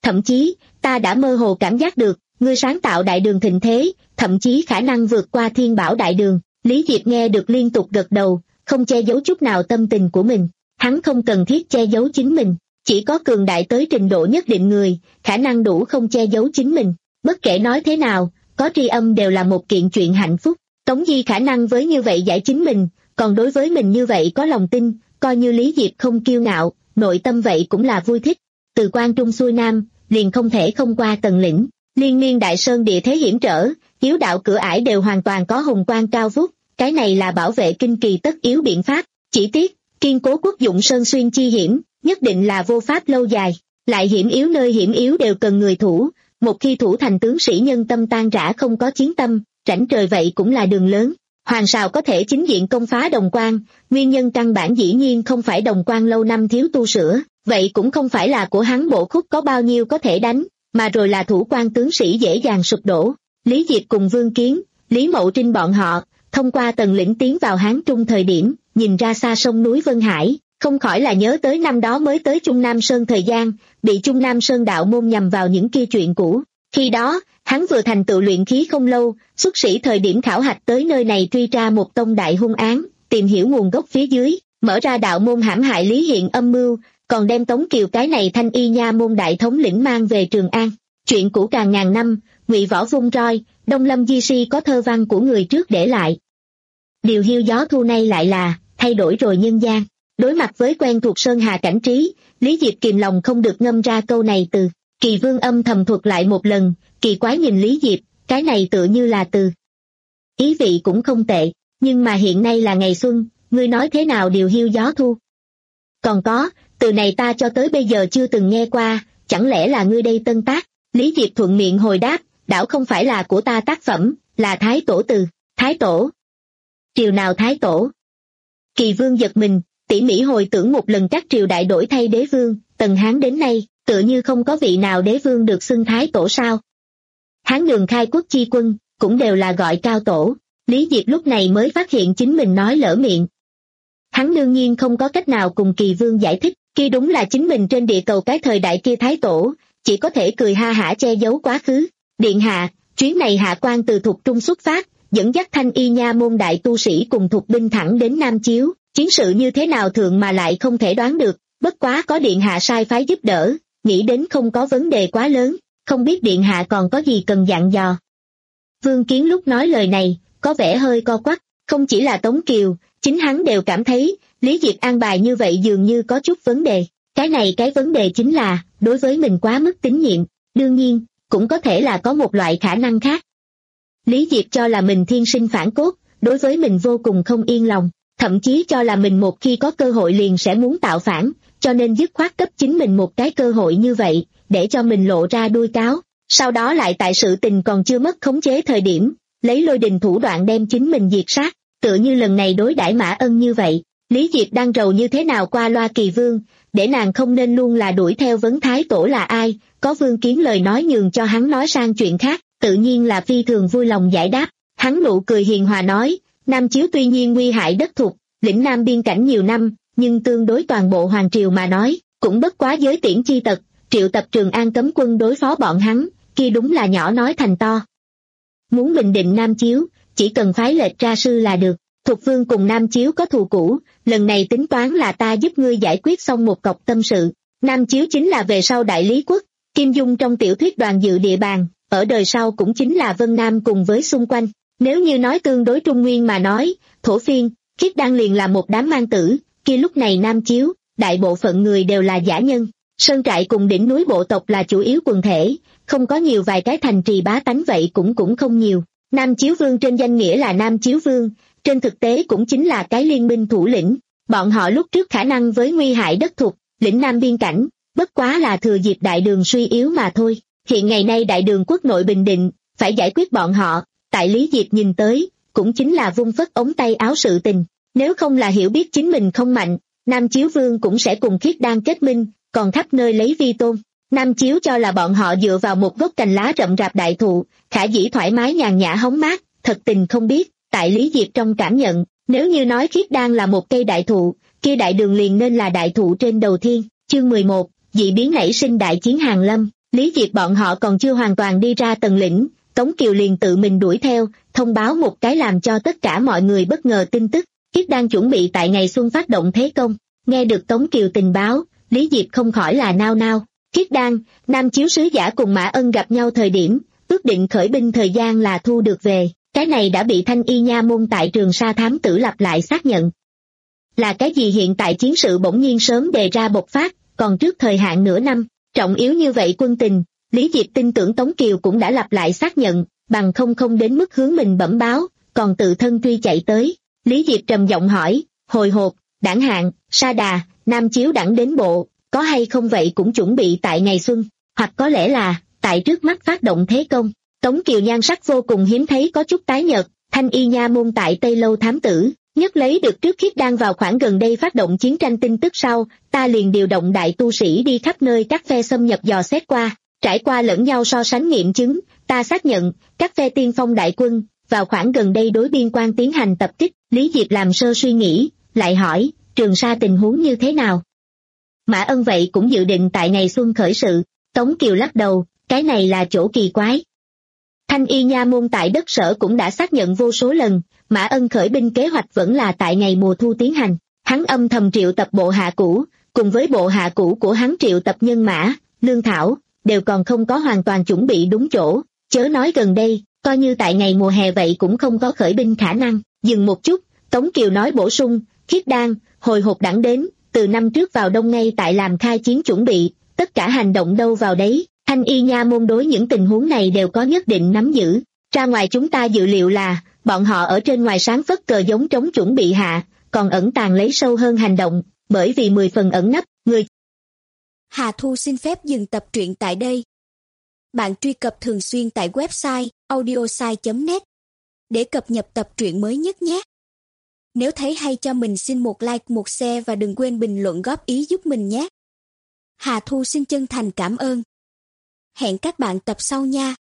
S2: Thậm chí, ta đã mơ hồ cảm giác được, ngươi sáng tạo đại đường thịnh thế, thậm chí khả năng vượt qua thiên bảo đại đường. Lý Diệp nghe được liên tục gật đầu, không che giấu chút nào tâm tình của mình. Hắn không cần thiết che giấu chính mình, chỉ có cường đại tới trình độ nhất định người, khả năng đủ không che giấu chính mình. Bất kể nói thế nào, có tri âm đều là một kiện chuyện hạnh phúc. Tống Di khả năng với như vậy giải chính mình, còn đối với mình như vậy có lòng tin, coi như Lý Diệp không kiêu ngạo, nội tâm vậy cũng là vui thích. Từ Quan Trung xuôi Nam, liền không thể không qua Tần Lĩnh, liên miên đại sơn địa thế hiểm trở, hiếu đạo cửa ải đều hoàn toàn có hùng quan cao vút, cái này là bảo vệ kinh kỳ tất yếu biện pháp. Chỉ tiếc, kiên cố quốc dụng sơn xuyên chi hiểm, nhất định là vô pháp lâu dài, lại hiểm yếu nơi hiểm yếu đều cần người thủ, một khi thủ thành tướng sĩ nhân tâm tan rã không có chiến tâm, rảnh trời vậy cũng là đường lớn. Hoàng Sào có thể chính diện công phá Đồng Quan, nguyên nhân căn bản dĩ nhiên không phải Đồng Quan lâu năm thiếu tu sửa, vậy cũng không phải là của hắn bộ khúc có bao nhiêu có thể đánh, mà rồi là thủ quan tướng sĩ dễ dàng sụp đổ. Lý Diệp cùng Vương Kiến, Lý Mậu Trinh bọn họ, thông qua Tần Lĩnh tiến vào Hán Trung thời điểm, nhìn ra xa sông núi Vân Hải, không khỏi là nhớ tới năm đó mới tới Trung Nam Sơn thời gian, bị Trung Nam Sơn đạo môn nhằm vào những kia chuyện cũ. Khi đó, hắn vừa thành tựu luyện khí không lâu, xuất sĩ thời điểm khảo hạch tới nơi này truy tra một tông đại hung án, tìm hiểu nguồn gốc phía dưới, mở ra đạo môn hãm hại Lý Hiện âm mưu, còn đem Tống Kiều cái này thanh y nha môn đại thống lĩnh mang về Trường An. Chuyện cũ càng ngàn năm, Ngụy Võ vung roi, Đông Lâm Di Si có thơ văn của người trước để lại. Điều hiu gió thu nay lại là, thay đổi rồi nhân gian. Đối mặt với quen thuộc sơn hà cảnh trí, Lý Diệp kìm lòng không được ngâm ra câu này từ. Kỳ Vương âm thầm thuật lại một lần, kỳ quái nhìn Lý Diệp, cái này tựa như là từ. Ý vị cũng không tệ, nhưng mà hiện nay là ngày xuân, ngươi nói thế nào điều hiu gió thu? Còn có, từ này ta cho tới bây giờ chưa từng nghe qua, chẳng lẽ là ngươi đây tân tác? Lý Diệp thuận miệng hồi đáp, đảo không phải là của ta tác phẩm, là Thái Tổ từ. Thái Tổ? Triều nào Thái Tổ? Kỳ Vương giật mình, tỉ mỉ hồi tưởng một lần các triều đại đổi thay đế vương, Tần Hán đến nay, tựa như không có vị nào đế vương được xưng Thái Tổ sao? Hán đường khai quốc chi quân, cũng đều là gọi cao tổ. Lý Diệp lúc này mới phát hiện chính mình nói lỡ miệng. Hắn đương nhiên không có cách nào cùng Kỳ Vương giải thích, kia đúng là chính mình trên địa cầu cái thời đại kia Thái Tổ, chỉ có thể cười ha hả che giấu quá khứ. Điện hạ, chuyến này hạ quan từ Thục Trung xuất phát, dẫn dắt thanh y nha môn đại tu sĩ cùng Thục binh thẳng đến Nam Chiếu, chiến sự như thế nào thượng mà lại không thể đoán được, bất quá có điện hạ sai phái giúp đỡ, nghĩ đến không có vấn đề quá lớn, không biết điện hạ còn có gì cần dặn dò. Vương Kiến lúc nói lời này, có vẻ hơi co quắp, không chỉ là Tống Kiều, chính hắn đều cảm thấy, Lý Diệp an bài như vậy dường như có chút vấn đề. Cái này cái vấn đề chính là, đối với mình quá mức tín nhiệm, đương nhiên, cũng có thể là có một loại khả năng khác. Lý Diệp cho là mình thiên sinh phản cốt, đối với mình vô cùng không yên lòng, thậm chí cho là mình một khi có cơ hội liền sẽ muốn tạo phản, cho nên dứt khoát cấp chính mình một cái cơ hội như vậy, để cho mình lộ ra đuôi cáo, sau đó lại tại sự tình còn chưa mất khống chế thời điểm, lấy lôi đình thủ đoạn đem chính mình diệt sát, tựa như lần này đối đãi Mã Ân như vậy. Lý Diệp đang rầu như thế nào qua loa Kỳ Vương, để nàng không nên luôn là đuổi theo vấn Thái Tổ là ai, có Vương Kiến lời nói nhường cho hắn nói sang chuyện khác, tự nhiên là phi thường vui lòng giải đáp. Hắn nụ cười hiền hòa nói, Nam Chiếu tuy nhiên nguy hại đất thục, lĩnh Nam biên cảnh nhiều năm, nhưng tương đối toàn bộ hoàng triều mà nói, cũng bất quá giới tiễn chi tật, triệu tập Trường An cấm quân đối phó bọn hắn, kia đúng là nhỏ nói thành to. Muốn bình định Nam Chiếu, chỉ cần phái lệch ra sư là được. Thục Vương cùng Nam Chiếu có thù cũ, lần này tính toán là ta giúp ngươi giải quyết xong một cọc tâm sự. Nam Chiếu chính là về sau Đại Lý Quốc, Kim Dung trong tiểu thuyết Đoàn Dự địa bàn, ở đời sau cũng chính là Vân Nam cùng với xung quanh. Nếu như nói tương đối Trung Nguyên mà nói, Thổ Phiên, Khiết Đan liền là một đám mang tử, kia lúc này Nam Chiếu, đại bộ phận người đều là giả nhân. Sơn trại cùng đỉnh núi bộ tộc là chủ yếu quần thể, không có nhiều vài cái thành trì bá tánh vậy cũng cũng không nhiều. Nam Chiếu Vương trên danh nghĩa là Nam Chiếu Vương, trên thực tế cũng chính là cái liên minh thủ lĩnh. Bọn họ lúc trước khả năng với nguy hại đất thục, lĩnh Nam biên cảnh, bất quá là thừa dịp đại đường suy yếu mà thôi. Hiện ngày nay đại đường quốc nội bình định, phải giải quyết bọn họ, tại Lý Diệp nhìn tới, cũng chính là vung phất ống tay áo sự tình. Nếu không là hiểu biết chính mình không mạnh, Nam Chiếu Vương cũng sẽ cùng Khiết Đan kết minh, còn khắp nơi lấy vi tôn. Nam Chiếu cho là bọn họ dựa vào một gốc cành lá rậm rạp đại thụ, khả dĩ thoải mái nhàn nhã hóng mát, thật tình không biết, tại Lý Diệp trong cảm nhận, nếu như nói Khiết Đan là một cây đại thụ, kia đại đường liền nên là đại thụ trên đầu thiên. Chương mười một, dị biến nảy sinh đại chiến Hàn Lâm. Lý Diệp bọn họ còn chưa hoàn toàn đi ra tầng lĩnh, Tống Kiều liền tự mình đuổi theo, thông báo một cái làm cho tất cả mọi người bất ngờ tin tức, Khiết Đan chuẩn bị tại ngày xuân phát động thế công. Nghe được Tống Kiều tình báo, Lý Diệp không khỏi là nao nao. Khiết Đan, Nam Chiếu sứ giả cùng Mã Ân gặp nhau thời điểm, ước định khởi binh thời gian là thu được về, cái này đã bị Thanh Y Nha môn tại Trường Sa thám tử lặp lại xác nhận. Là cái gì hiện tại chiến sự bỗng nhiên sớm đề ra bộc phát, còn trước thời hạn nửa năm, trọng yếu như vậy quân tình, Lý Diệp tin tưởng Tống Kiều cũng đã lặp lại xác nhận, bằng không không đến mức hướng mình bẩm báo, còn tự thân truy chạy tới. Lý Diệp trầm giọng hỏi, hồi hộp, Đảng Hạng, Sa Đà, Nam Chiếu đẳng đến bộ, có hay không vậy cũng chuẩn bị tại ngày xuân, hoặc có lẽ là, tại trước mắt phát động thế công. Tống Kiều nhan sắc vô cùng hiếm thấy có chút tái nhợt, Thanh Y Nha môn tại Tây Lâu thám tử, nhất lấy được trước Khiết Đan vào khoảng gần đây phát động chiến tranh tin tức sau, ta liền điều động đại tu sĩ đi khắp nơi các phe xâm nhập dò xét qua, trải qua lẫn nhau so sánh nghiệm chứng, ta xác nhận, các phe tiên phong đại quân, vào khoảng gần đây đối biên quan tiến hành tập kích. Lý Diệp làm sơ suy nghĩ, lại hỏi, Trường Sa tình huống như thế nào? Mã Ân vậy cũng dự định tại ngày xuân khởi sự. Tống Kiều lắc đầu, cái này là chỗ kỳ quái. Thanh Y Nha môn tại đất sở cũng đã xác nhận vô số lần, Mã Ân khởi binh kế hoạch vẫn là tại ngày mùa thu tiến hành. Hắn âm thầm triệu tập bộ hạ cũ, cùng với bộ hạ cũ của hắn triệu tập nhân mã, lương thảo, đều còn không có hoàn toàn chuẩn bị đúng chỗ, chớ nói gần đây, coi như tại ngày mùa hè vậy cũng không có khởi binh khả năng. Dừng một chút, Tống Kiều nói bổ sung, Khiết Đan, hồi hộp đẳng đến, từ năm trước vào đông ngay tại làm khai chiến chuẩn bị, tất cả hành động đâu vào đấy. Thanh Y Nha môn đối những tình huống này đều có nhất định nắm giữ. Ra ngoài chúng ta dự liệu là, bọn họ ở trên ngoài sáng phất cờ giống trống chuẩn bị hạ, còn ẩn tàng lấy sâu hơn hành động, bởi vì mười phần ẩn nấp, người.
S3: Hà Thu xin phép dừng tập truyện tại đây. Bạn truy cập thường xuyên tại website audiosai chấm net để cập nhật tập truyện mới nhất nhé. Nếu thấy hay cho mình xin một like, một share và đừng quên bình luận góp ý giúp mình nhé. Hà Thu xin chân thành cảm ơn. Hẹn các bạn tập sau nha.